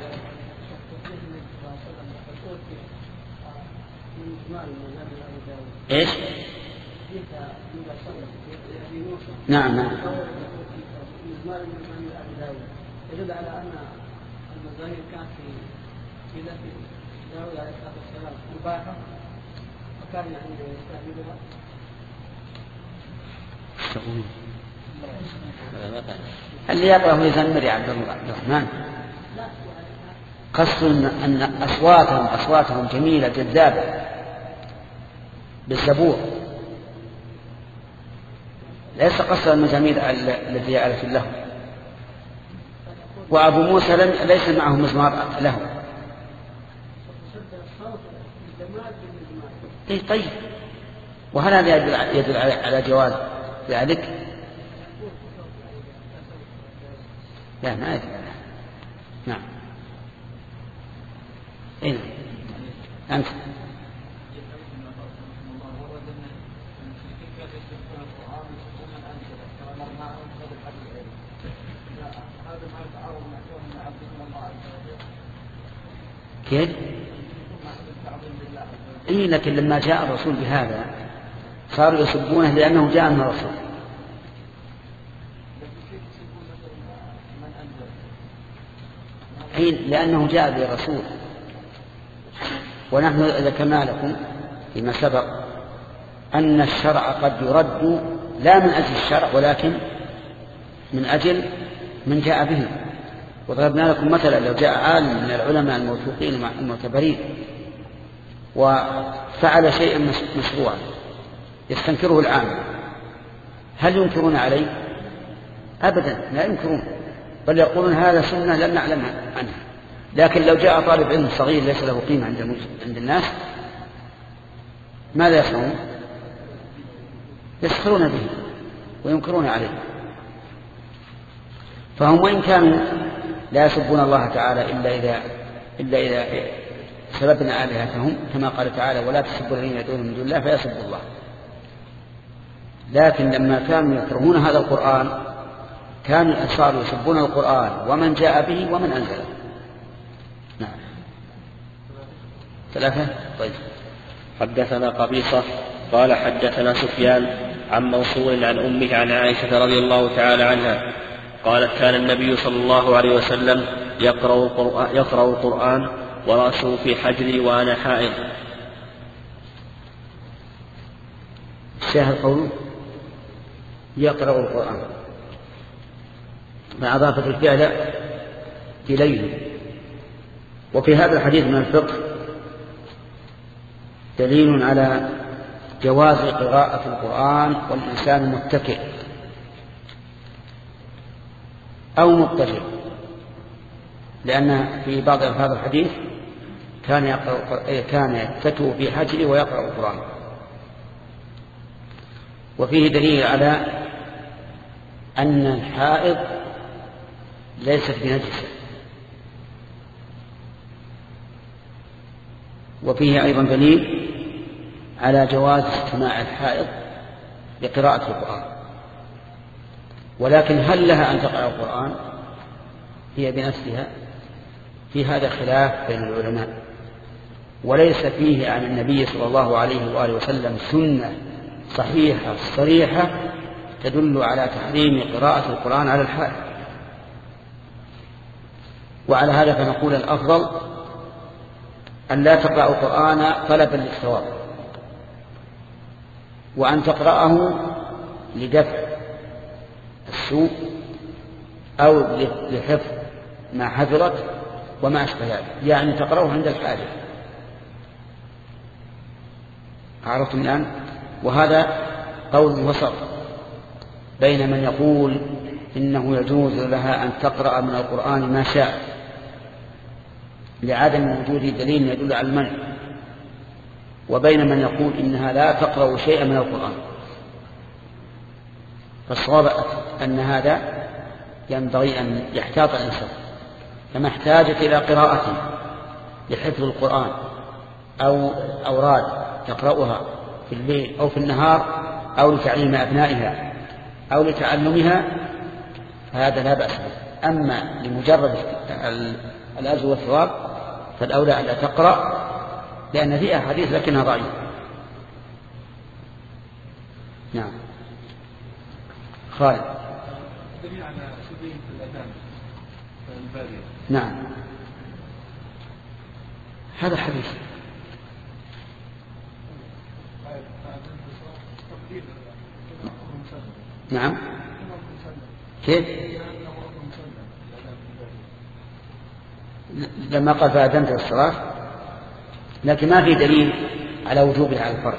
إيش؟ نعم نعم. يدل على أن المزاهير كانت في في داود عليه الصلاة والسلام مباحة، وكان يعني يستعملها. اللي يقرأ يزمر يا عبد الرحمن. قصد أن أصواتهم أصواتهم جميلة جذابة بالزبور، ليس قصد المزامير التي جعلت له. وأبو موسى ليس معه مزمار له. إيه طيب، وهل هذا يدل على جواز ذلك؟ لا ما يدل. نعم. إيه أنت كيف؟ إيه لكن لما جاء الرسول بهذا صاروا يسبونه لأنه جاء من الرسول. إيه لأنه جاء بالرسول. ونحن ذكرنا لكم فيما سبق أن الشرع قد يرد لا من أجل الشرع ولكن من أجل من جاء به. وضربنا لكم مثلا لو جاء عالم من العلماء الموثوقين المعتبرين وفعل شيئا مشروعا يستنكره العام، هل ينكرون عليه؟ أبدا لا ينكرون، بل يقولون هذا سنة لم نعلم عنها. لكن لو جاء طالب علم صغير ليس له قيمة عند الناس ماذا يصنعون؟ يسخرون به وينكرون عليه. فهم وإن كانوا لا يسبون الله تعالى إلا إذا إلا إذا سببنا آلهتهم، كما قال تعالى: ولا تسبوا الذين يدعون من دون الله فيسبوا الله. لكن لما كانوا يكرهون هذا القرآن كانوا صاروا يسبون القرآن ومن جاء به ومن أنزله. نعم. ثلاثة. طيب. حدثنا قبيصة قال حدثنا سفيان عن موصول عن أمه عن عائشة رضي الله تعالى عنها قالت كان النبي صلى الله عليه وسلم يقرأ القرآن, يقرأ القرآن ورأسه في حجري وأنا حائض. الشاهد قوله يقرأ القرآن مع إضافة الفعل إليه. وفي هذا الحديث من الفقه دليل على جواز قراءة القرآن والإنسان متكئ أو مضطجع، لأن في بعض ألفاظ الحديث كان يقرأ كان يفتو في حجره ويقرأ القرآن. وفيه دليل على أن الحائض ليست بنجسة، وفيه أيضا دليل على جواز استماع الحائض لقراءة القرآن. ولكن هل لها أن تقرأ القرآن هي بنفسها؟ في هذا خلاف بين العلماء، وليس فيه عن النبي صلى الله عليه وآله وسلم سنة صحيحة صريحة تدل على تحريم قراءة القرآن على الحائض. وعلى هذا فنقول الأفضل أن لا تقرأ القرآن طلبا للثواب، وأن تقرأه لدفع السوء أو لحفظ ما حفظت وما أشبه ذلك، يعني تقرأه عند الحاجة. عرفتم الآن؟ وهذا قول وسط بين من يقول إنه يجوز لها أن تقرأ من القرآن ما شاء لعدم وجود دليل يدل على المنع، وبين من يقول إنها لا تقرأ شيئا من القرآن. فالصواب أن هذا ينبغي أن يحتاط الإنسان، فما احتاجت إلى قراءته لحفظ القرآن أو أوراد تقرأها في الليل أو في النهار أو لتعليم أبنائها أو لتعلمها فهذا لا بأس به. أما لمجرد الأجر والثواب فالأولى أن لا تقرأ، لأن فيها حديث لكنها ضعيف. نعم. خالد. نعم. هذا حديث. نعم. كيف؟ لما قال فأذنت الصلاة، لكن ما في دليل على وجوبها على الفرد.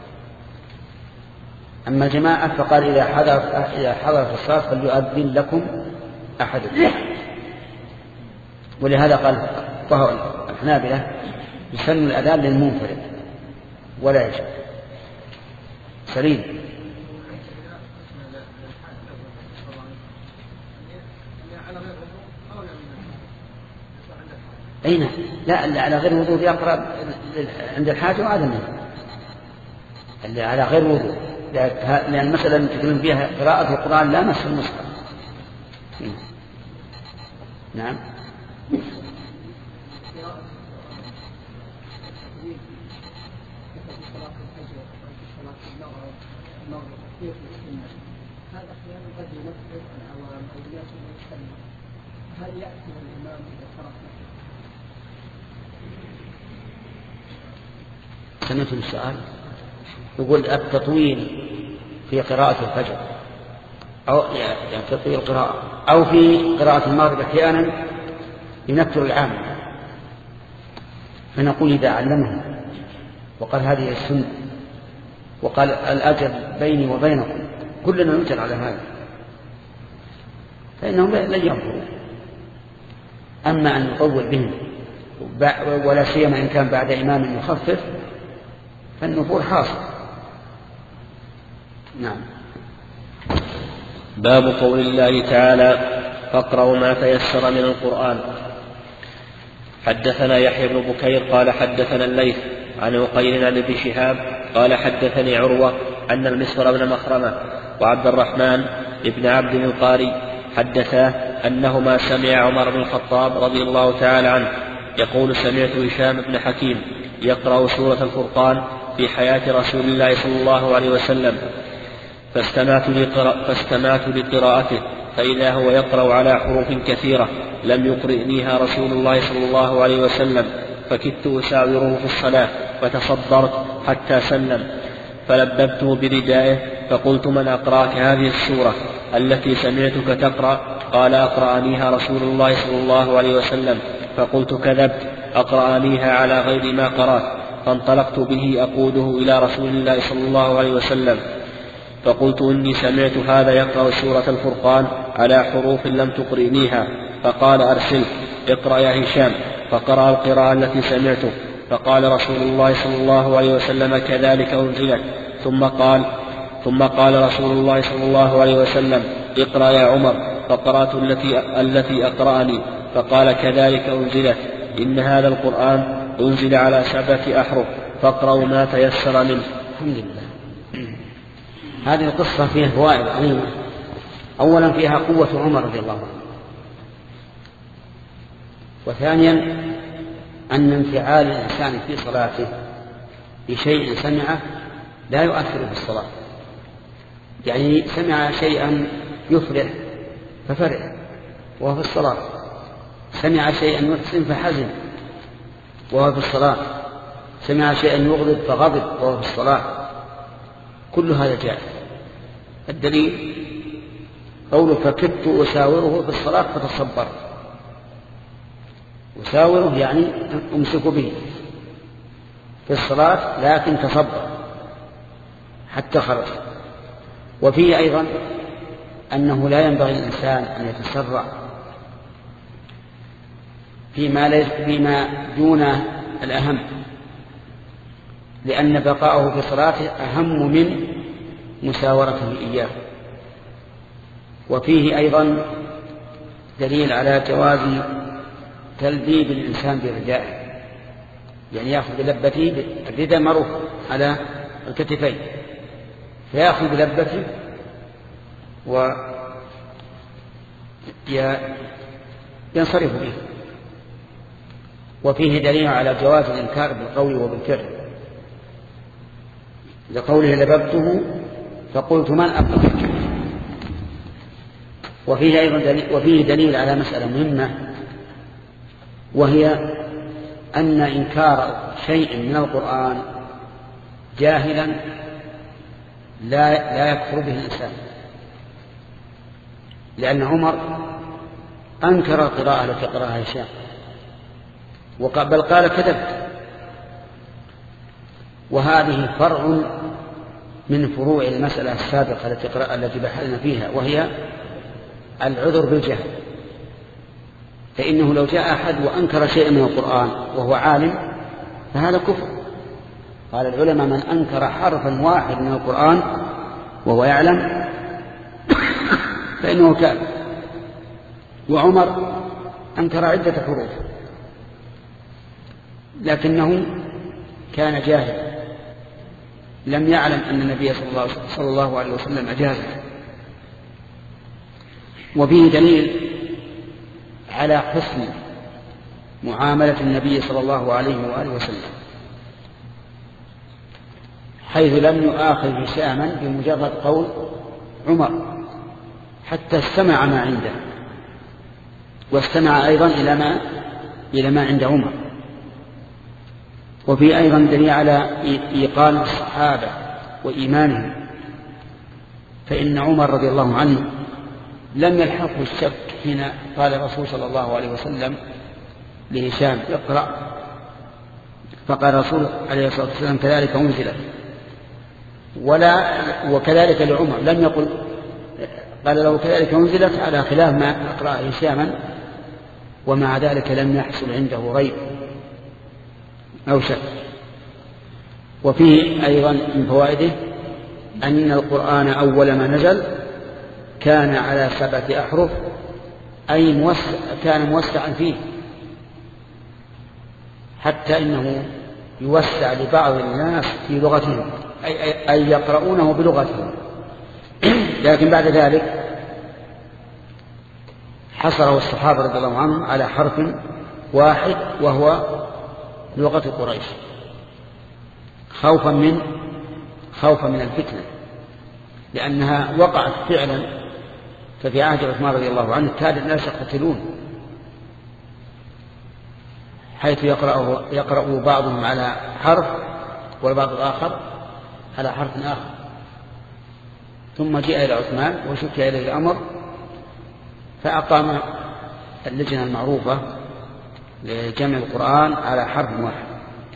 أما الجماعة فقال إذا حضر إذا حضرت الصلاة فليؤذن لكم أحدكم، ولهذا قال طهر الحنابلة يسن الأذان للمنفرد ولا يجب. سليم. أين؟ لا، اللي على غير وضوء يقرأ عند الحاجة وهذا منه. اللي على غير وضوء، لأن مثلا تكلم فيها قراءة القرآن لا مس المصحف. نعم. هل يأتي الإمام إذا ترك؟ سمعت السؤال يقول التطويل في قراءة الفجر أو يعني تطويل القراءة أو في قراءة المغرب أحيانا ينكر العام، فنقول إذا علمه وقال هذه السنة وقال الأجر بيني وبينكم كلنا نجر على هذا فإنهم لن ينفروا. أما أن يطول بهم ولا سيما إن كان بعد إمام يخفف فالنفور حاصل. نعم. باب قول الله تعالى فاقرأوا ما تيسر من القرآن. حدثنا يحيى بن بكير قال حدثنا الليث عن عقيل عن ابن شهاب قال حدثني عروة أن المسور بن مخرمة وعبد الرحمن بن عبد القاري حدثاه أنهما سمع عمر بن الخطاب رضي الله تعالى عنه يقول سمعت هشام بن حكيم يقرأ سورة الفرقان في حياة رسول الله صلى الله عليه وسلم فاستمعت, لقراء فاستمعت لقراءته فإذا هو يقرأ على حروف كثيرة لم يقرئنيها رسول الله صلى الله عليه وسلم فكدت أساوره في الصلاة فتصدرت حتى سلم فلببته بردائه فقلت من أقرأك هذه السورة التي سمعتك تقرأ؟ قال أقرأنيها رسول الله صلى الله عليه وسلم. فقلت كذبت، أقرأنيها على غير ما قرأت. فانطلقت به أقوده إلى رسول الله صلى الله عليه وسلم فقلت إني سمعت هذا يقرأ سورة الفرقان على حروف لم تقرئنيها. فقال أرسله اقرأ يا هشام. فقرأ القراءة التي سمعته. فقال رسول الله صلى الله عليه وسلم كذلك أنزلت. ثم قال ثم قال رسول الله صلى الله عليه وسلم اقرأ يا عمر. فقرأت التي, التي أقرأني. فقال كذلك أنزلت. إن هذا القرآن أنزل على سبعة أحرف فاقرأوا ما تيسر منه. الحمد لله. هذه القصة فيها فوائد عظيمة. أولا فيها قوة عمر رضي الله عنه، وثانيا أن انفعال الإنسان في صلاته بشيء سمعه لا يؤثر في الصلاة. يعني سمع شيئا يفرح ففرح وهو في الصلاة، سمع شيئا يحزن فحزن وهو في الصلاة، سمع شيئا يغضب فغضب وهو في الصلاة. كل هذا جائز. الدليل قوله فكدت أساوره في الصلاة فتصبر. أساوره يعني أمسك به في الصلاة لكن تصبر حتى خرج. وفيه أيضا أنه لا ينبغي للإنسان أن يتسرع فيما, ليس فيما دون الأهم، لأن بقاءه في صلاته أهم من مساورته إياه. وفيه أيضا دليل على جواز تلبيب الإنسان بردائه، يعني يأخذ بلبته الرداء معروف على الكتفين، فيأخذ بلبته وينصرف به. وفيه دليل على جواز الإنكار بالقول وبالفعل، لقوله لببته فقلت من أقرأك. وفيه أيضا دليل وفيه دليل على مسألة مهمة، وهي أن إنكار شيء من القرآن جاهلا لا لا يكفر به الإنسان، لأن عمر أنكر القراءة التي قرأها هشام بل قال كذبت. وهذه فرع من فروع المسألة السابقة التي التي بحثنا فيها، وهي العذر بالجهل. فإنه لو جاء أحد وأنكر شيئا من القرآن وهو عالم فهذا كفر. قال العلماء من أنكر حرفا واحد من القرآن وهو يعلم فإنه كافر. وعمر أنكر عدة حروف لكنه كان جاهل، لم يعلم أن النبي صلى الله عليه وسلم أجازه. وفيه دليل على حسن معاملة النبي صلى الله عليه وآله وسلم، حيث لم يؤاخذ هشاما بمجرد قول عمر حتى استمع ما عنده، واستمع أيضا إلى ما إلى ما عند عمر. وفي أيضا دليل على إيقان الصحابة وإيمانهم، فإن عمر رضي الله عنه لم يلحقه الشك حين قال الرسول صلى الله عليه وسلم لهشام اقرأ، فقال الرسول عليه الصلاة والسلام كذلك أنزلت. ولا وكذلك لعمر لم يقل، قال له كذلك أنزلت على خلاف ما أقرأ هشاما، ومع ذلك لم يحصل عنده ريب أو شك. وفيه أيضا من فوائده أن القرآن أول ما نزل كان على سبعة أحرف، أي موسع كان موسعا فيه، حتى إنه يوسع لبعض الناس في لغتهم أي, أي يقرؤونه بلغتهم، لكن بعد ذلك حصره الصحابة رضي الله عنهم على حرف واحد وهو لغة قريش، خوفا من خوفا من الفتنة، لأنها وقعت فعلا. ففي عهد عثمان رضي الله عنه كاد الناس يقتتلون، حيث يقرأ يقرأ بعضهم على حرف والبعض الآخر على حرف آخر. ثم جاء إلى عثمان وشكى إليه الأمر فأقام اللجنة المعروفة لجمع القرآن على حرف واحد.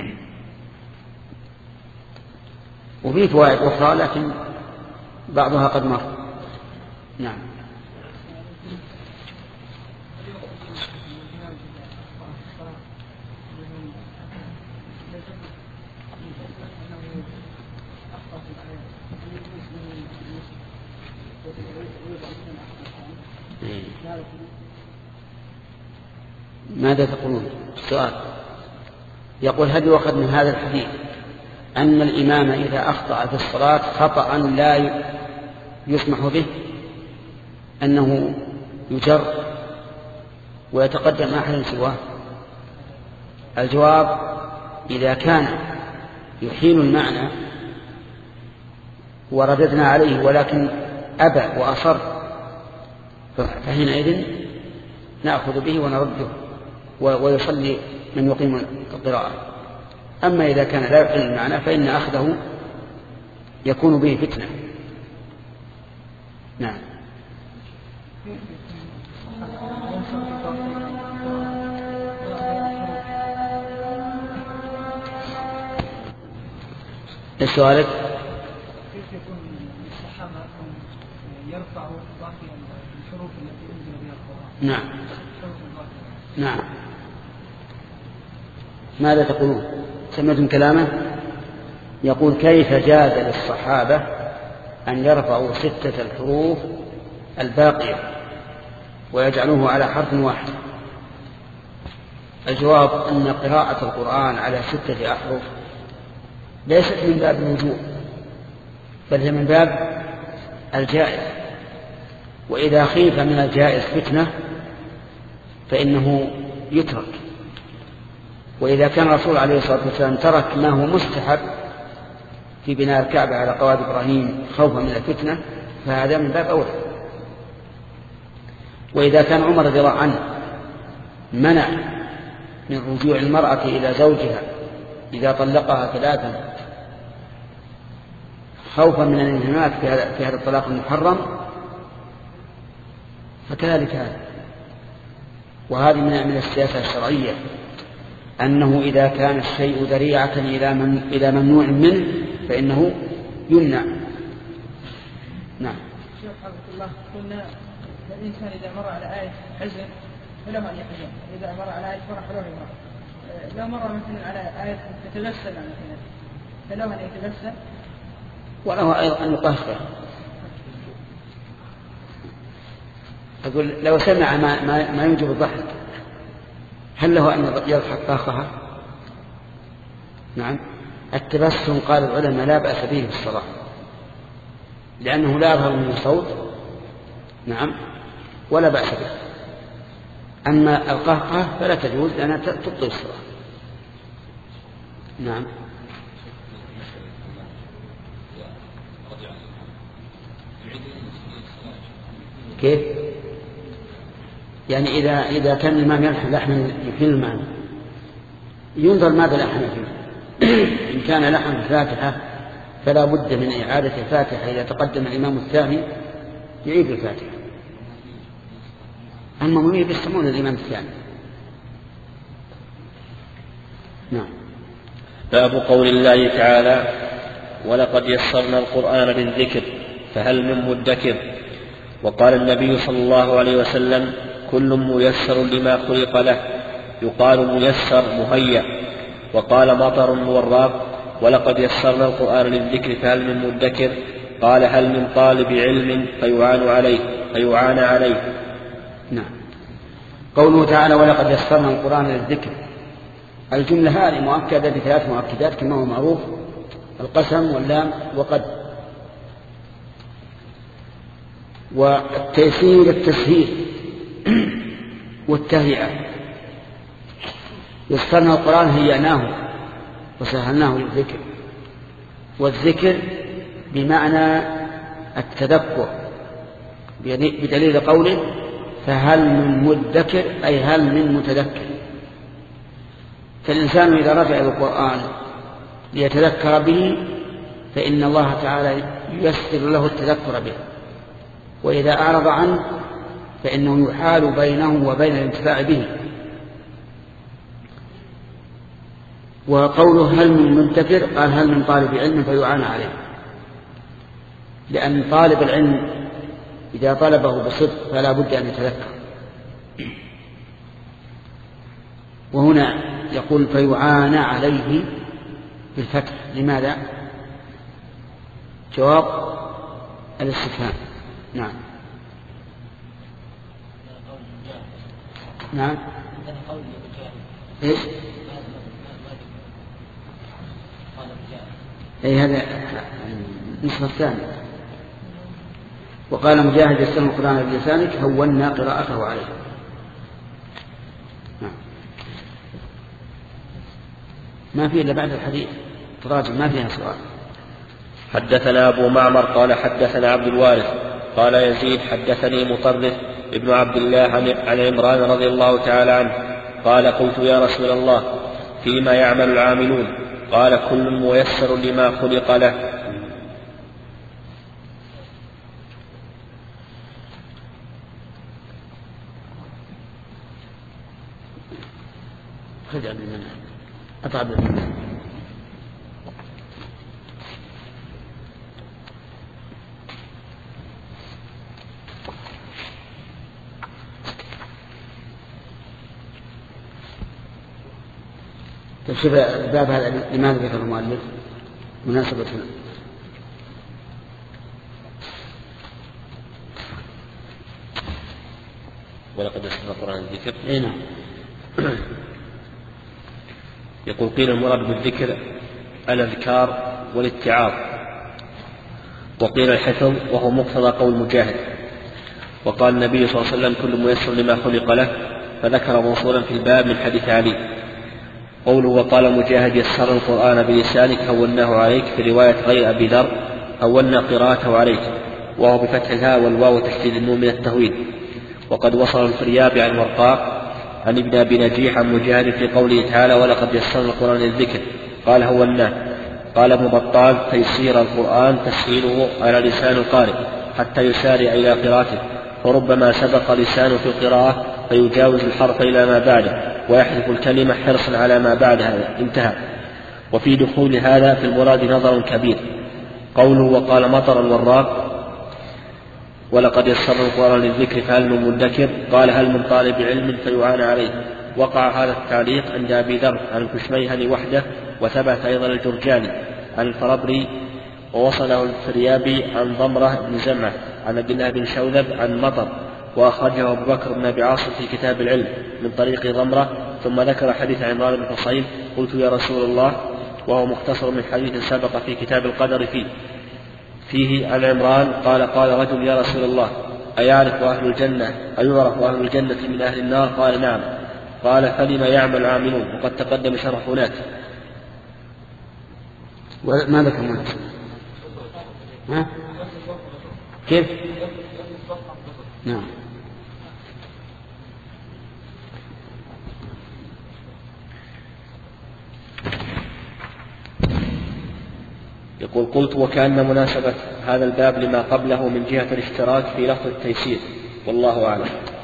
وفيه فوائد أخرى لكن بعضها قد مر. نعم. ماذا تقولون؟ السؤال يقول: هل يؤخذ من هذا الحديث أن الإمام إذا أخطأ في الصلاة خطأ لا يسمح به أنه يجر ويتقدم أحد سواه؟ الجواب: إذا كان يحيل المعنى ورددنا عليه ولكن أبى وأصر فحينئذ نأخذ به ونرده ويصلي من يقيم القراءة. أما إذا كان لا يحيل المعنى فإن أخذه يكون به فتنة. نعم. السؤال: كيف يكون الصحابة يرفعوا باقي الحروف التي أنزل بها القرآن؟ نعم نعم. ماذا تقولون؟ سمعتم كلامه؟ يقول: كيف جاز للصحابة أن يرفعوا ستة الحروف الباقية ويجعلوه على حرف واحد؟ الجواب: أن قراءة القرآن على ستة أحرف ليست من باب الوجوب، بل هي من باب الجائز، وإذا خيف من الجائز فتنة فإنه يترك. وإذا كان الرسول عليه الصلاة والسلام ترك ما هو مستحب في بناء الكعبة على قواعد إبراهيم خوفا من الفتنة فهذا من باب أولى. وإذا كان عمر رضي الله عنه منع من رجوع المرأة إلى زوجها إذا طلقها ثلاثا خوفا من الانهماك في هذا الطلاق المحرم فكذلك هذا. وهذه من السياسة الشرعية أنه إذا كان الشيء ذريعة إلى من إلى ممنوع منه فإنه يمنع. نعم. شيخ حفظك الله، قلنا الإنسان إذا مر على آية حزن فله أن يحزن، إذا مر على آية فرح فله يفرح. إذا مر مثلا على آية تتبسم عن الحزن فله أن يتبسم وله أيضا أن يقهقه. أقول لو سمع ما, ما, ما يوجب الضحك هل له أن يضحك قهقها؟ نعم. التبسم قال العلماء لا بأس به في الصلاة لأنه لا يظهر منه صوت، نعم، ولا بأس به. أما القهقه فلا تجوز لأنها تبطل الصلاة. نعم. كيف؟ يعني إذا إذا كان الإمام يلحن لحنا يحل المعنى ينظر ماذا لحن فيه. إن كان لحن الفاتحة فلا بد من إعادة الفاتحة إذا تقدم الإمام الثاني يعيد الفاتحة. المأمومين يستمعون الإمام الثاني. نعم. باب قول الله تعالى: ولقد يسرنا القرآن للذكر فهل من مدكر. وقال النبي صلى الله عليه وسلم: كل ميسر لما خلق له، يقال ميسر مهيأ. وقال مطر الوراق: ولقد يسرنا القرآن للذكر فهل من مدكر. قال: هل من طالب علم فيعان عليه فيعان عليه. نعم. قوله تعالى: ولقد يسرنا القرآن للذكر الجملة هذه مؤكدة بثلاث مؤكدات كما هو معروف: القسم واللام وقد. والتيسير التسهيل والتهيئة. يسرنا القرآن هيئناه وسهلناه للذكر، والذكر بمعنى التذكر بدليل قوله: فهل من مدكر، أي هل من متذكر. فالإنسان إذا رجع إلى القرآن ليتذكر به فإن الله تعالى ييسر له التذكر به، وإذا أعرض عنه فإنه يحال بينه وبين الانتفاع به. وقوله هل من مدكر قال هل من طالب علم فيعان عليه، لأن طالب العلم إذا طلبه بصدق فلا بد أن يتذكر. وهنا يقول فيعان عليه بالفتح. لماذا؟ جواب الاستفهام. نعم نعم ايش؟ اي هذا النصف الثاني. وقال مجاهد: يسر القرآن بلسانك هونا قراءته عليه. نعم. ما في إلا بعد الحديث تراجم، ما فيها سؤال. حدثنا أبو معمر قال حدثنا عبد الوارث قال يزيد حدثني مطرف ابن عبد الله عن عمران رضي الله تعالى عنه قال: قلت يا رسول الله فيما يعمل العاملون؟ قال: كل ميسر لما خلق له. خذ عبد المنان أطع عبد المنان. شوف الباب هذا لماذا ذكر المؤلف؟ مناسبة هنا. ولقد يسر القرآن الذكر. اي نعم. يقول: قيل المراد بالذكر الأذكار والاتعاظ، وقيل الحفظ وهو مقتضى قول مجاهد. وقال النبي صلى الله عليه وسلم: كل ميسر لما خلق له، فذكر موصولا في الباب من حديث علي. قوله وقال مجاهد: يسر القرآن بلسانك هوناه عليك، في رواية غير أبي ذر: هونا قراءته عليك، وهو بفتح الهاء والواو تشديد النون من التهويل. وقد وصل الفريابي عن ورقاء عن ابن أبي نجيح عن مجاهد في قوله تعالى: ولقد يسر القرآن للذكر، قال هوناه. قال ابن بطال: تيسير القرآن تسهيله على لسان القارئ حتى يسارع إلى قراءته، فربما سبق لسانه في القراءة فيجاوز الحرف إلى ما بعده ويحذف الكلمة حرصا على ما بعدها. انتهى. وفي دخول هذا في المراد نظر كبير. قوله وقال مطر الوراق: ولقد يسر القرآن للذكر فهل من مدكر؟ قال: هل من طالب علم فيعان عليه. وقع هذا التعليق عند أبي ذر عن الكشميهني وحده، وثبت أيضا الجرجاني عن الفربري، ووصله الفريابي عن ضمرة بن زمعة عن عبد الله بن شوذب عن مطر، وأخرجه أبو بكر بن أبي عاصم في كتاب العلم من طريق ضمرة. ثم ذكر حديث عمران بن حصين: قلت يا رسول الله، وهو مختصر من حديث سبق في كتاب القدر فيه فيه عن عمران قال: قال رجل: يا رسول الله، أيعرف أهل الجنة أيعرف أهل الجنة من أهل النار؟ قال: نعم. قال: فلما يعمل العاملون؟ وقد تقدم شرح هناك. ما ذكر مناسب. ها؟ كيف؟ نعم. يقول: قلت وكأن مناسبة هذا الباب لما قبله من جهة الاشتراك في لفظ التيسير، والله أعلم.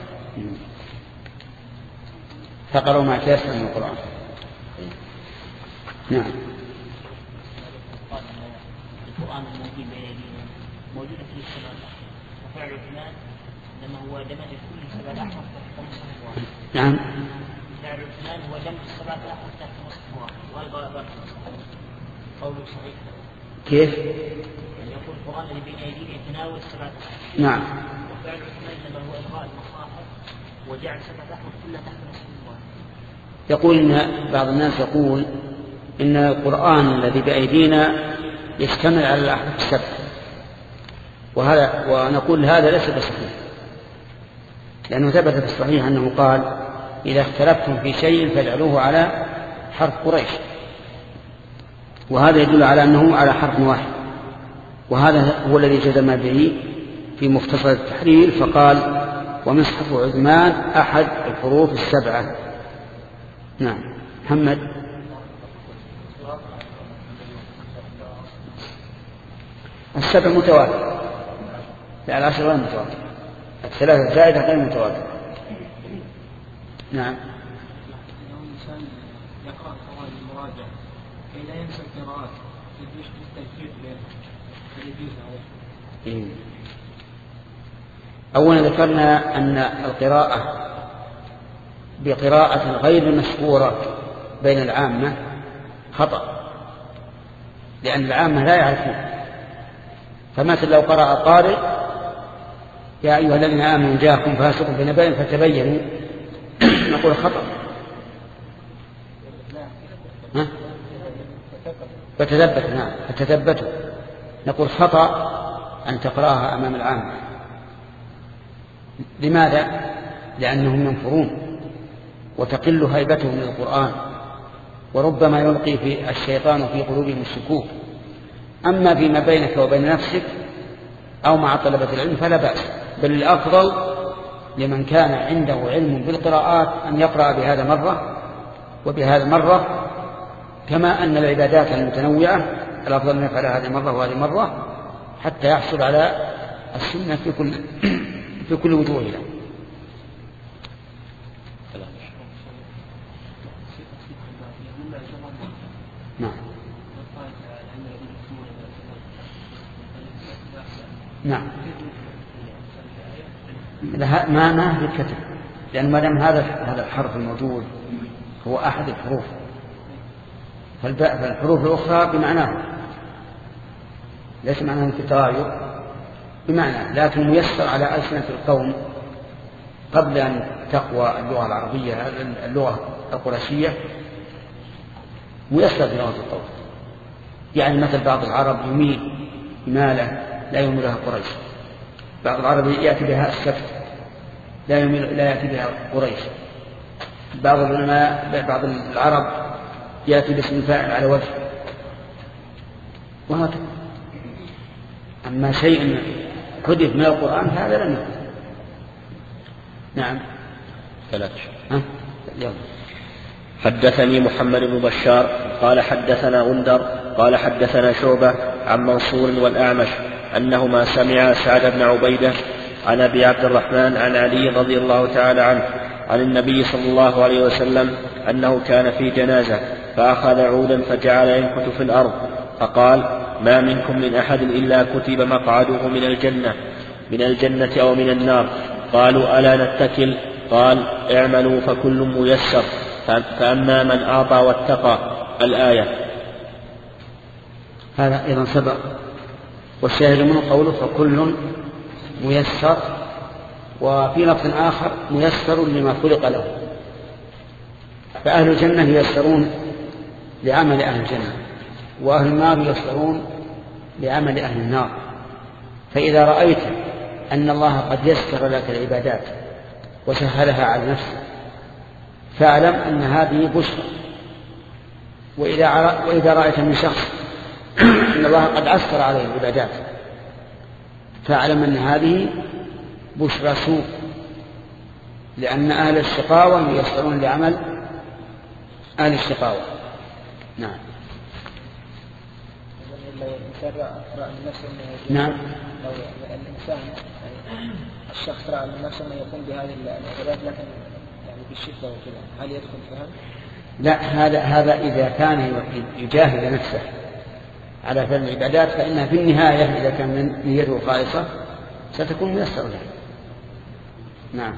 فقروا ما تيسر من القرآن. نعم. القرآن الموجود بين أيدينا موجودة في السماء، وفعل عثمان إنما هو دمج كل سبع أحرف تحت مصحف واحد. نعم. فعل عثمان هو دمج السبع أحرف تحت مصحف واحد، وهذا قول صحيح. كيف؟ يعني يقول القرآن الذي بين أيدينا يتناول سبعة أحرف. نعم. وفعل عثمان إنما هو إلغاء المصاحف وجعل سبعة أحرف كلها تحت مصحف واحد. يقول إن بعض الناس يقول إن القرآن الذي بأيدينا يشتمل على الأحرف السبع، وهذا ونقول هذا ليس بصحيح، لأنه ثبت في الصحيح أنه قال إذا اختلفتم في شيء فاجعلوه على حرف قريش، وهذا يدل على أنه على حرف واحد، وهذا هو الذي جزم به في مختصر التحرير فقال ومصحف عثمان أحد الحروف السبعة. نعم. محمد. السبع متواتر، لا العشر غير متواتر، الثلاثة الزائدة غير متواتر. نعم. لو الإنسان يقرأ قواعد المراجعة كي لا ينسى القراءات يجوز التجديد له. أولا ذكرنا أن القراءة بقراءة غير مشهورة بين العامة خطأ، لأن العامة لا يعرفون. فمثل لو قرأ قارئ يا أيها الذين آمنوا جاءكم فاسق بنبأ فتبينوا نقول خطأ. ها؟ فتثبت. نعم فتثبتوا نقول خطأ أن تقرأها أمام العامة. لماذا؟ لأنهم ينفرون وتقل هيبتهم للقرآن، وربما يلقي في الشيطان في قلوبهم الشكوك. أما فيما بينك وبين نفسك أو مع طلبة العلم فلا بأس، بل الأفضل لمن كان عنده علم بالقراءات أن يقرأ بهذا مرة وبهذا مرة، كما أن العبادات المتنوعة الأفضل أن يفعل هذه مرة وهذه مرة حتى يحصل على السنة في كل في كل وجوهها. نعم. نعم. ما ما في الكتب، لأن ما دام هذا هذا الحرف الموجود هو أحد الحروف، فالحروف الأخرى بمعناه، ليس معناه في التغاير بمعنى، لكن ميسر على ألسنة القوم قبل أن تقوى اللغة العربية اللغة القرشية، ميسر في لغة القوم. يعني مثل بعض العرب يميل إمالة لا يميلها قريش، بعض العرب يأتي بها السبت لا يميل لا يأتي بها قريش، بعض العلماء بعض العرب يأتي باسم الفاعل على وجه، وهكذا. أما شيء حدث من القرآن هذا لم يكن. نعم. ثلاثة. ها؟ يلا. حدثني محمد بن بشار قال حدثنا غندر قال حدثنا شعبة عن منصور والأعمش أنهما سمعا سعد بن عبيدة عن أبي عبد الرحمن عن علي رضي الله تعالى عنه عن النبي صلى الله عليه وسلم أنه كان في جنازة فأخذ عودا فجعل ينكت في الأرض فقال ما منكم من أحد إلا كتب مقعده من الجنة من الجنة أو من النار. قالوا ألا نتكل؟ قال اعملوا فكل ميسر فأما من أعطى واتقى الآية. هذا أيضا سبق، والشاهد منه قوله فكل ميسر، وفي لفظ آخر ميسر لما خلق له. فأهل الجنة ييسرون لعمل أهل الجنة، وأهل النار ييسرون لعمل أهل النار. فإذا رأيت أن الله قد يسر لك العبادات وسهلها على نفسك فاعلم أن هذه بشرى. وإذا وإذا رأيت من شخص أن الله قد عسر عليه العبادات فاعلم أن هذه بشرى سوء، لأن أهل الشقاوة ييسرون لعمل أهل الشقاوة. نعم. نعم. لو الإنسان الشخص رأى من نفسه أنه يقوم بهذه العبادات لكن يعني بالشدة وكذا، هل يدخل فيها؟ لا، هذا هذا إذا كان يجاهد نفسه على فعل العبادات فإنها في النهاية إذا كان من نيته خالصة ستكون ميسرة له. نعم.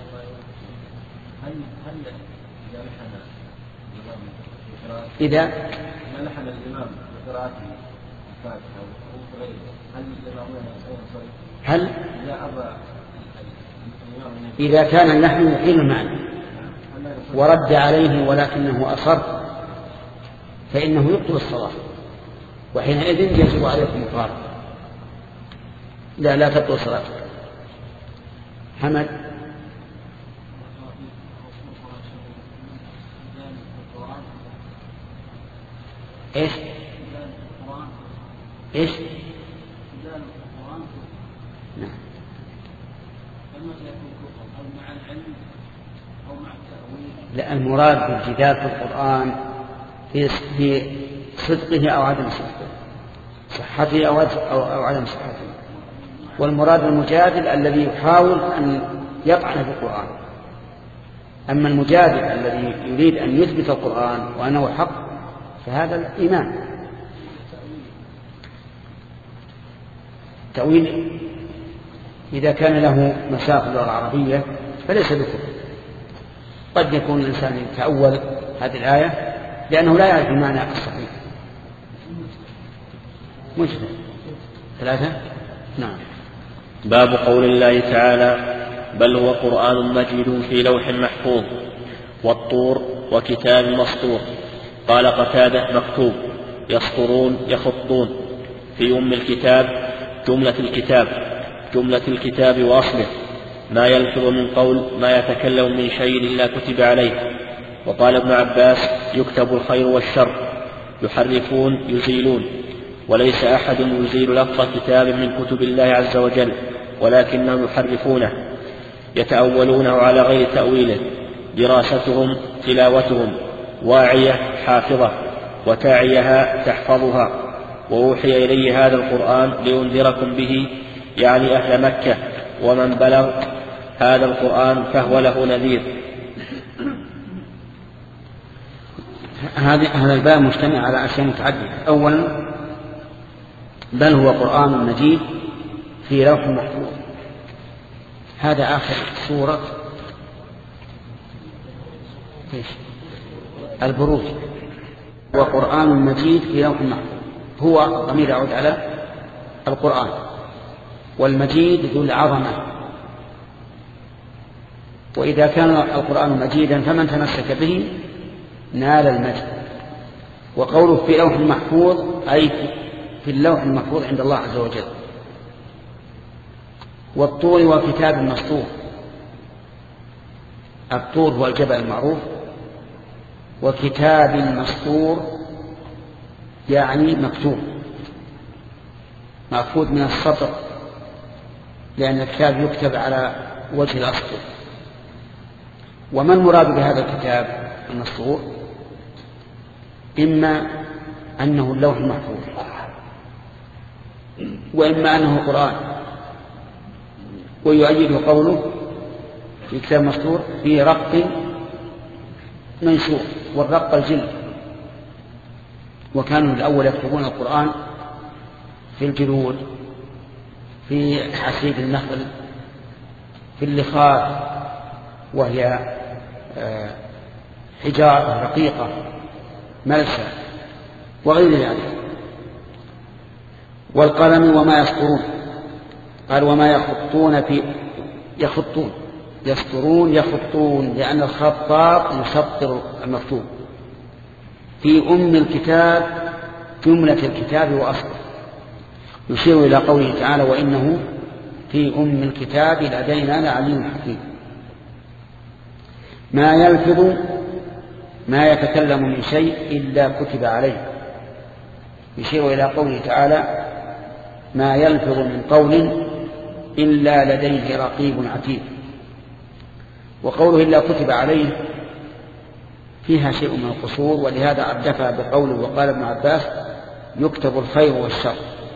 هل هل إذا لحن الإمام بقراءته إذا ما لحن الإمام بقراءته الفاتحة أو غيره هل الإمام ينصرف؟ هل إذا أبى إذا كان اللحن يحيل المعنى ورد عليه ولكنه أصر فإنه يبطل الصلاة، وحينئذ يجب عليكم القارئ. لا لا تبطل الصلاة. حمد ايش ايش نعم. لا، المراد بالجدال في القرآن في في صدقه أو عدم صدقه، صحته أو أو عدم صحته. والمراد المجادل الذي يحاول أن يطعن في القرآن. أما المجادل الذي يريد أن يثبت القرآن وأنه حق فهذا الإيمان. تأويل إذا كان له مساق اللغة العربية فليس بكفر. قد يكون الإنسان يتأول هذه الآية لأنه لا يعرف المعنى الصحيح. مجمل ثلاثة. نعم. باب قول الله تعالى بل هو قرآن مجيد في لوح محفوظ والطور وكتاب مسطور. قال قتادة مكتوب، يسطرون يخطون. في أم الكتاب جملة الكتاب جملة الكتاب وأصله ما يلفظ من قول ما يتكلم من شيء إلا كتب عليه. وقال ابن عباس يكتب الخير والشر، يحرفون يزيلون، وليس أحد يزيل لفظ كتاب من كتب الله عز وجل ولكنهم يحرفونه يتأولونه على غير تأويله. دراستهم تلاوتهم، واعية حافظة وتاعيها تحفظها. وأوحي إلي هذا القرآن لأنذركم به، يعني أهل مكة، ومن بلغ هذا القرآن فهو له نذير. هذا الباب مجتمع على أشياء متعددة. أولا بل هو قرآن مجيد في لوح محفوظ، هذا آخر سورة البروج. وقرآن مجيد في لوح محفوظ، هو الضمير يعود على القرآن، والمجيد ذو العظمة. وإذا كان القرآن مجيدا فمن تمسك به نال المجد. وقوله في لوح محفوظ أي في اللوح المحفوظ عند الله عز وجل. والطور وكتاب مسطور، الطور هو الجبل المعروف، وكتاب مسطور يعني مكتوب مأخوذ من السطر، لأن الكتاب يكتب على وجه الأسطر. وما المراد بهذا الكتاب المسطور؟ إما أنه اللوح المحفوظ، وإما أنه قرآن. ويؤيد قوله في كتاب مسطور في رق منشور، والرق الجلد. وكانوا الأول يكتبون القرآن في الجلود، في حسيب النخل، في اللخاف، وهي حجارة رقيقة ملسة وغير ذلك. والقلم وما يسطرون. قال وما يخطون في يخطون يسطرون يخطون، لأن الخطاط يسطر المكتوب. في أم الكتاب جملة الكتاب وأصله، يشير إلى قوله تعالى وإنه في أم الكتاب لدينا لعليم حكيم. ما يلفظ ما يتكلم من شيء إلا كتب عليه، يشير إلى قوله تعالى ما يلفظ من قول إلا لديه رقيب عتيد. وقوله إلا كتب عليه فيها شيء من القصور، ولهذا أردفها بقوله وقال ابن عباس يكتب الخير والشر.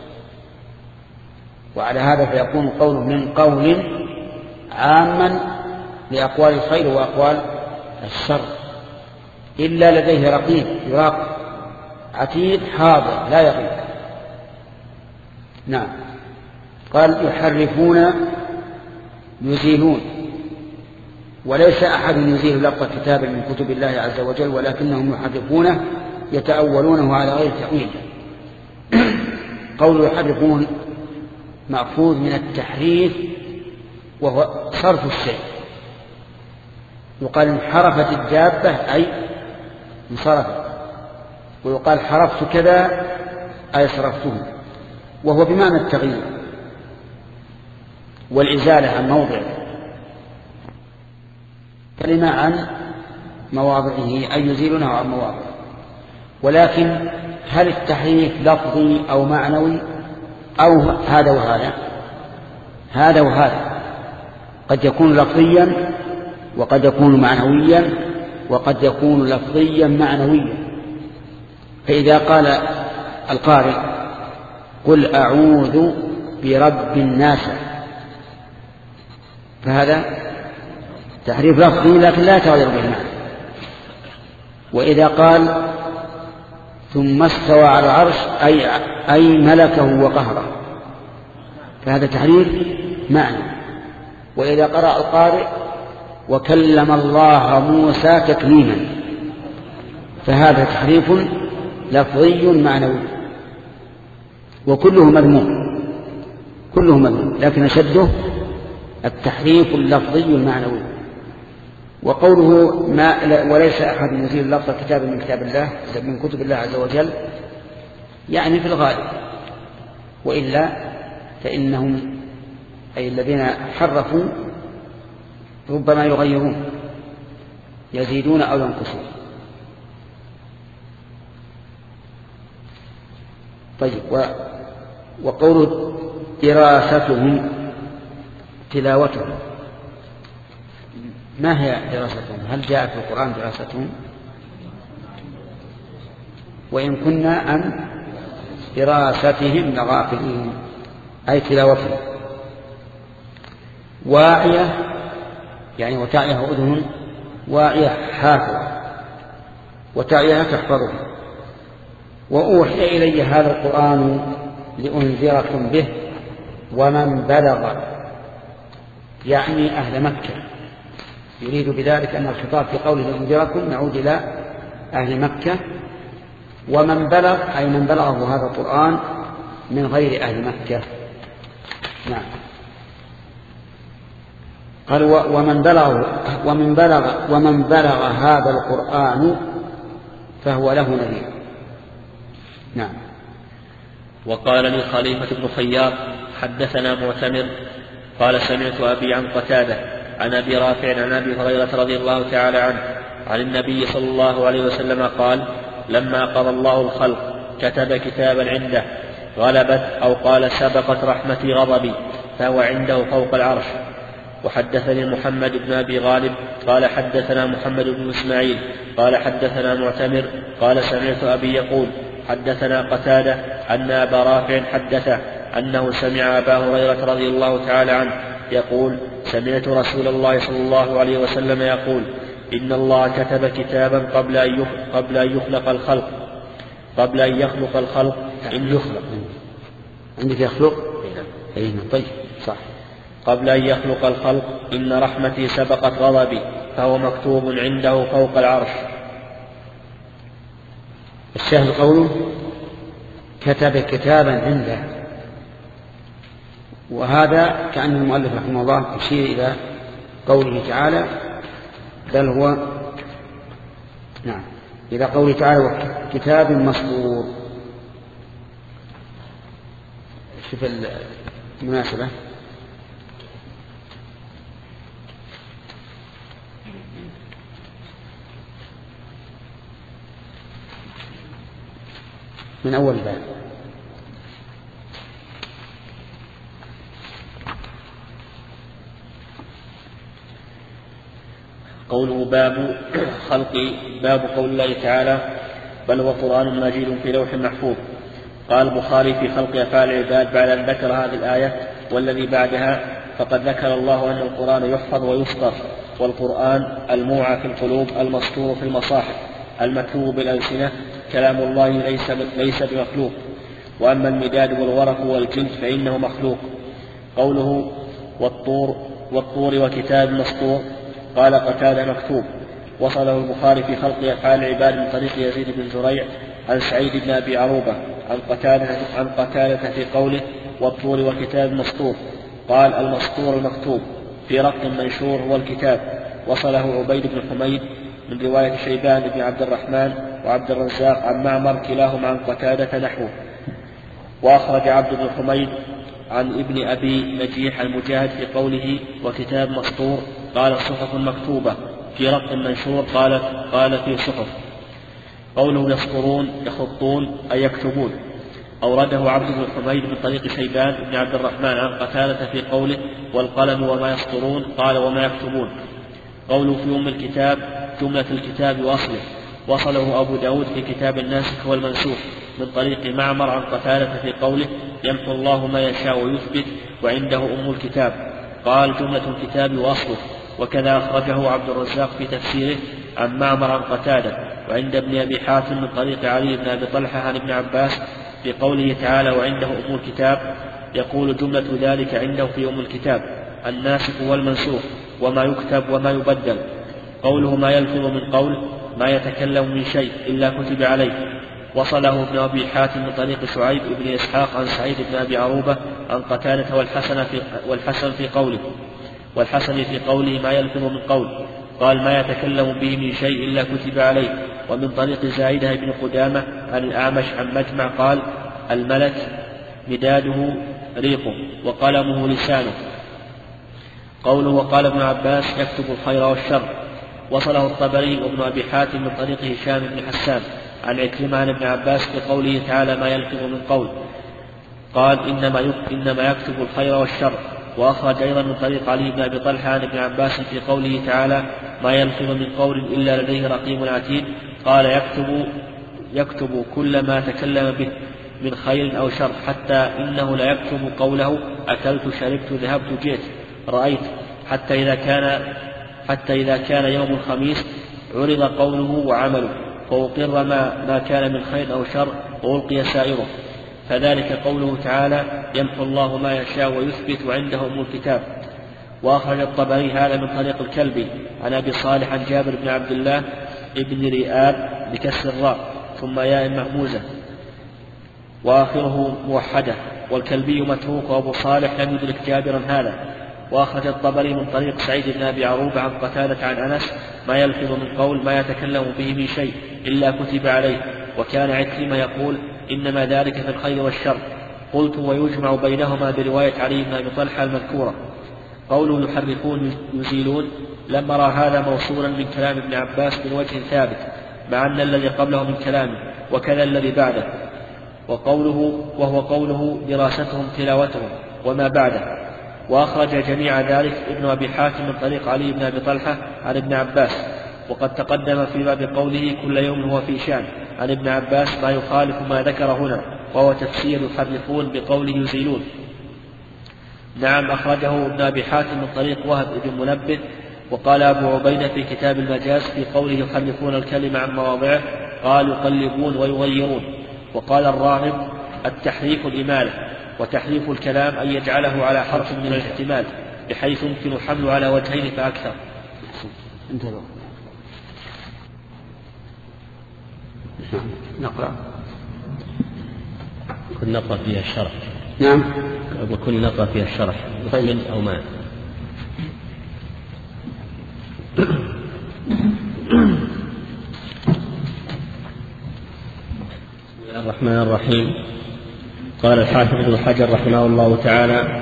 وعلى هذا فيكون قوله من قول عاما لأقوال الخير وأقوال الشر. إلا لديه رقيب يراقب، عتيد حاضر لا يغيب. نعم. قال يحرفون يزيلون، وليس أحد يزيل لفظ كتاب من كتب الله عز وجل ولكنهم يحرفونه يتأولونه على غير تأويل. قول يحرفون مأخوذ من التحريف وهو صرف الشيء، يقال انحرفت الدابة أي انصرفت، ويقال حرفت كذا أي صرفته، وهو بمعنى التغيير والإزالة عن موضعه، كلمة عن مواضعه أي يزيلونه عن مواضعه. ولكن هل التحريف لفظي أو معنوي أو هذا وهذا؟ هذا وهذا، قد يكون لفظيا وقد يكون معنويا وقد يكون لفظيا معنويا. فإذا قال القارئ قل أعوذ برب الناس فهذا تحريف لفظي لكن لا يتغير به المعنى. وإذا قال ثم استوى على العرش أي, أي ملكه وقهره فهذا تحريف معنى. وإذا قرأ القارئ وكلم الله موسى تكليما فهذا تحريف لفظي معنوي، وكله مذموم كله مذموم، لكن أشده التحريف اللفظي المعنوي. وقوله ما وليس أحد يزيل لفظ كتاب من كتاب الله من كتب الله عز وجل يعني في الغالب، وإلا فإنهم أي الذين حرفوا ربما يغيرون يزيدون أو ينقصون. طيب وقول دراستهم تلاوتهم، ما هي دراستهم؟ هل جاء في القرآن دراستهم؟ وإن كنا عن دراستهم لغافلين أي تلاوتهم. واعية يعني وتعيها أذن، واعية حافظة وتعيها تحفظه. وأوحي إلي هذا القرآن لأنذركم به ومن بلغ يعني أهل مكة، يريد بذلك أن الخطاب في قوله لأنذركم نعود إلى أهل مكة، ومن بلغ أي من بلغه هذا القرآن من غير أهل مكة. نعم. قال ومن بلغ ومن بلغ ومن بلغ هذا القرآن فهو له نذير. نعم. وقال لي خليفة بن خياط حدثنا معتمر قال سمعت أبي عن قتادة عن أبي رافع عن أبي هريرة رضي الله تعالى عنه عن النبي صلى الله عليه وسلم قال لما قضى الله الخلق كتب كتابا عنده غلبت أو قال سبقت رحمتي غضبي فهو عنده فوق العرش. وحدثني محمد بن أبي غالب قال حدثنا محمد بن إسماعيل قال حدثنا معتمر قال سمعت أبي يقول حدثنا قتادة أن أبا رافع حدثه أنه سمع أبا هريرة رضي الله تعالى عنه يقول سمعت رسول الله صلى الله عليه وسلم يقول إن الله كتب كتابا قبل أن قبل أن يخلق الخلق قبل أن يخلق الخلق إن يخلق عندك يخلق أين طيب صح قبل أن يخلق الخلق إن رحمتي سبقت غضبي فهو مكتوب عنده فوق العرش. الشاهد قوله كتب كتابا عنده، وهذا كأن المؤلف رحمه الله يشير إلى قوله تعالى بل هو نعم إلى قوله تعالى كتاب مسطور. شوف المناسبة من أول باب قوله باب خلق باب قول الله تعالى بل هو قرآن مجيد في لوح محفوظ. قال البخاري في خلق أفعال العباد بعد أن ذكر هذه الآية والذي بعدها فقد ذكر الله أن القرآن يحفظ ويسطر، والقرآن الموعى في القلوب المسطور في المصاحف المكتوب بالألسنة كلام الله ليس ليس بمخلوق، وأما المداد والورق والجلد فإنه مخلوق. قوله والطور والطور وكتاب مسطور قال قتادة مكتوب. وصله البخاري في خلق أفعال العباد من طريق يزيد بن زريع عن سعيد بن أبي عروبة عن قتادة عن قتادة في قوله والطور وكتاب مسطور قال المسطور المكتوب في رق منشور والكتاب وصله عبيد بن حميد من رواية شيبان بن عبد الرحمن وعبد الرزاق عن معمر كلاهما عن قتادة نحوه. وأخرج عبد بن حميد عن ابن أبي نجيح المجاهد في قوله وكتاب مسطور قال صحف مكتوبة في رق منشور قال قال في صحف. قوله يسطرون يخطون أي يكتبون. أورده عبد بن حميد من طريق شيبان بن عبد الرحمن عن قتادة في قوله والقلم وما يسطرون قال وما يكتبون. قوله في أم الكتاب جملة الكتاب وأصله. وصله أبو داود في كتاب الناسخ والمنسوخ من طريق معمر عن قتادة في قوله يمحو الله ما يشاء ويثبت وعنده أم الكتاب قال جملة الكتاب وأصله. وكذا أخرجه عبد الرزاق في تفسيره عن معمر عن قتادة وعند ابن أبي حاتم من طريق علي بن أبي طلحة عن ابن عباس في قوله تعالى وعنده أم الكتاب يقول جملة ذلك عنده في أم الكتاب الناسخ والمنسوخ وما يكتب وما يبدل. قوله ما يلفظ من قول ما يتكلم من شيء إلا كتب عليه. وصله ابن أبي حاتم من طريق شعيب بن إسحاق عن سعيد بن أبي عروبة عن قتادة والحسن في, والحسن في قوله والحسن في قوله ما يلفظ من قول قال ما يتكلم به من شيء إلا كتب عليه. ومن طريق زايدة بن قدامة عن الأعمش عن مجمع قال الملك مداده ريقه وقلمه لسانه. قوله وقال ابن عباس يكتب الخير والشر. وصله الطبري وابن أبي حاتم من طريق هشام بن حسان عن عكرمة عن ابن عباس في قوله تعالى ما يلفظ من قول قال إنما إنما يكتب الخير والشر. وأخرج أيضا من طريق علي بن أبي طلحة عن ابن عباس في قوله تعالى ما يلفظ من قول إلا لديه رقيب عتيد قال يكتب يكتب كل ما تكلم به من خير أو شر حتى إنه لا يكتب قوله أكلت شربت ذهبت جئت رأيت حتى إذا كان حتى إذا كان يوم الخميس عرض قوله وعمله فأقر ما, ما كان من خير أو شر وألقي سائره. فذلك قوله تعالى يمحو الله ما يشاء ويثبت وعنده أم الكتاب. وأخرج الطبري هذا من طريق الكلبي عن أبي صالح عن جابر بن عبد الله ابن رئاب بكسر الراء ثم ياء مهموزة وآخره موحدة والكلبي متروك وأبو صالح لم يدرك جابرا هذا. وأخرج الطبري من طريق سعيد بن أبي عروبة عن قتادة عن أنس ما يلفظ من قول ما يتكلم به من شيء إلا كتب عليه. وكان عكرمة يقول إنما ذلك في الخير والشر. قلت ويجمع بينهما برواية علي بن أبي طلحة المذكورة. قوله يحرفون يزيلون لم أرى هذا موصولا من كلام ابن عباس من وجه ثابت مع أن الذي قبله من كلامه وكذا الذي بعده وقوله وهو قوله دراستهم تلاوتهم وما بعده. وأخرج جميع ذلك ابن أبي حاتم من طريق علي بن أبي طلحة عن ابن عباس. وقد تقدم في باب قوله كل يوم هو في شان عن ابن عباس ما يخالف ما ذكر هنا وهو تفسير يحرفون بقوله يزيلون. نعم أخرجه ابن أبي حاتم من طريق وهب بن منبه. وقال أبو عبيدة في كتاب المجاز في قوله يحرفون الكلمة عن مواضعه قال يقلبون ويغيرون. وقال الراغب التحريف الإمالة وتحريف الكلام أن يجعله على حرف من الاحتمال بحيث يمكن حمله على وجهين فأكثر. انتظروا نقرأ كل نقرأ فيها الشرح. نعم وكل نقرأ فيها الشرح طيب. أو ما الرحمن الرحيم. قال الحافظ ابن حجر رحمه الله تعالى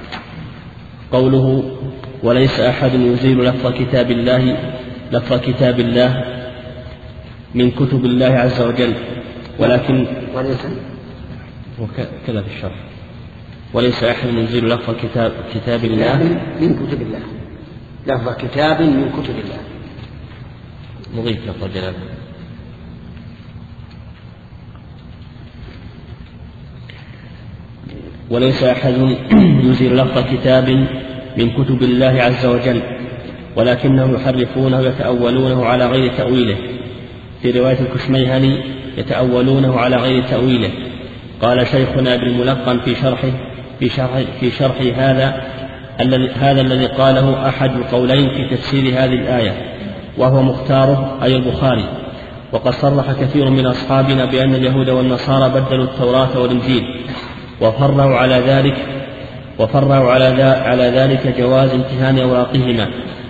قوله وليس أحد يزيل لفظ كتاب الله لفظ كتاب الله من كتب الله عز وجل ولكن وليس وكذا في الشرح وليس أحد يزيل لفظ كتاب كتاب الله من كتب الله لفظ كتاب من كتب الله مضيف لفظ الجلالة. وليس أحد يزيل لفظ كتاب من كتب الله عز وجل ولكنهم يحرفونه ويتأولونه على غير تأويله. في رواية الكشميهني يتأولونه على غير تأويله. قال شيخنا ابن الملقن في شرحه في شرح في شرح هذا هذا الذي قاله أحد القولين في تفسير هذه الآية وهو مختاره أي البخاري. وقد صرح كثير من أصحابنا بأن اليهود والنصارى بدلوا التوراة والإنجيل وفرعوا على ذلك وفرعوا على على ذلك جواز امتهان أوراقهما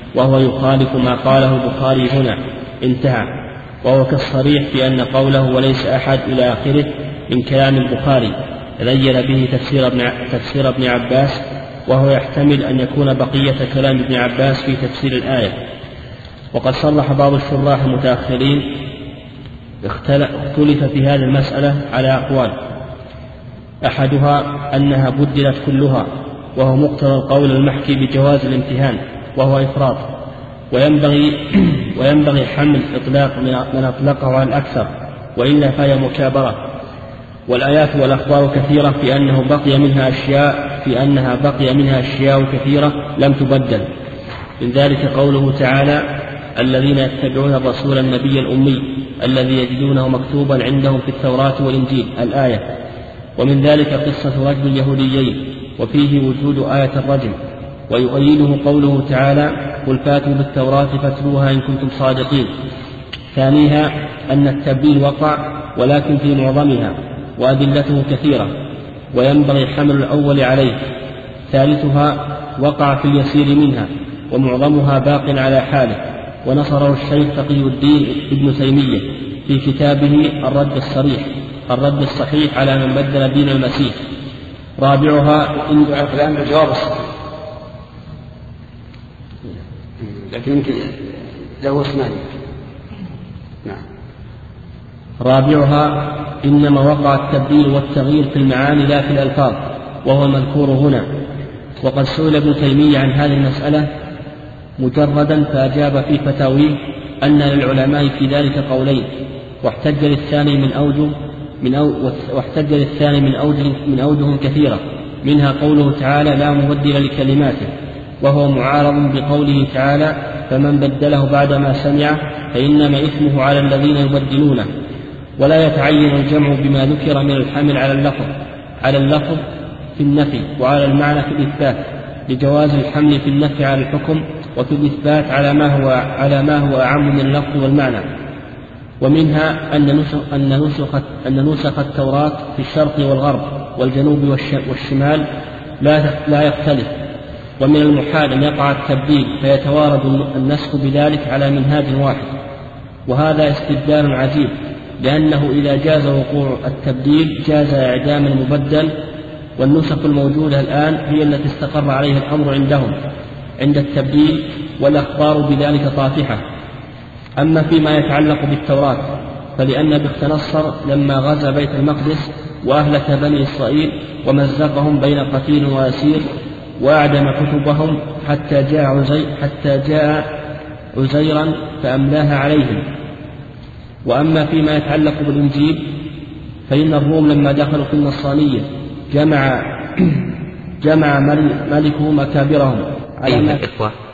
وهو يخالف ما قاله البخاري هنا. انتهى. وهو كالصريح في أن قوله وليس أحد إلى آخره من كلام البخاري بين به تفسير ابن, تفسير ابن عباس، وهو يحتمل أن يكون بقية كلام ابن عباس في تفسير الآية. وقد صرح بعض الشراح المتأخرين اختلف في هذه المسألة على أقوال، أحدها أنها بدلت كلها، وهو مقتضى القول المحكي بجواز الامتهان، وهو إفراط، وينبغي, وينبغي حمل إطلاق من أطلقه على الأكثر، وإلا فهي مكابرة. والآيات والأخبار كثيرة في أنه بقي منها أشياء في أنها بقي منها أشياء كثيرة لم تبدل. من ذلك قوله تعالى: الذين يتبعون الرسول النبي الأمي الذي يجدونه مكتوبا عندهم في التوراة والإنجيل، الآية. ومن ذلك قصة رجل اليهوديين وفيه وجود آية الرجم. ويؤيده قوله تعالى: قل فاتوا بالتوراة فاتلوها إن كنتم صادقين. ثانيها أن التبديل وقع ولكن في معظمها، وأدلته كثيرة، وينبغي حمل الأول عليه. ثالثها وقع في اليسير منها، ومعظمها باق على حاله، ونصره الشيخ تقي الدين ابن تيمية في كتابه الرد الصريح الرد الصحيح على من بدل دين المسيح. رابعها إن الكلام بالجواب الصحيح، لكن يمكن له اسمان. نعم. رابعها إنما وقع التبديل والتغيير في المعاني لا في الألفاظ، وهو المذكور هنا. وقد سئل ابن تيمية عن هذه المسألة مجردا فأجاب في فتاويه أن للعلماء في ذلك قولين، واحتج للثاني من أوجه من أو واحتج للثاني من أوجه من أوجه كثيرة، منها قوله تعالى: لا مبدل لكلماته، وهو معارض بقوله تعالى: فمن بدله بعدما سمعه فإنما إثمه على الذين يبدلونه. ولا يتعين الجمع بما ذكر من الحمل على اللفظ على اللفظ في النفي وعلى المعنى في الإثبات، لجواز الحمل في النفي على الحكم، وفي الإثبات على ما هو على ما هو أعم من اللفظ والمعنى. ومنها أن نسخ أن نسخ أن نسخ التوراة في الشرق والغرب والجنوب والشمال لا لا يختلف. ومن المحال أن يقع التبديل فيتوارد النسخ بذلك على منهاج واحد، وهذا استبدال عجيب، لأنه إذا جاز وقوع التبديل جاز إعدام المبدل، والنسخ الموجودة الآن هي التي استقر عليها الأمر عندهم عند التبديل، والأخبار بذلك طافحة. أما فيما يتعلق بالتوراة فلأن بخت نصر لما غزا بيت المقدس وأهلك بني إسرائيل ومزقهم بين قتيل وأسير وأعدم كتبهم حتى جاء عزي حتى جاء عزيرا فأملاها عليهم. وأما فيما يتعلق بالإنجيل فإن الروم لما دخلوا في النصرانية جمع جمع ملكه مكابرهم. أيها الإخوة،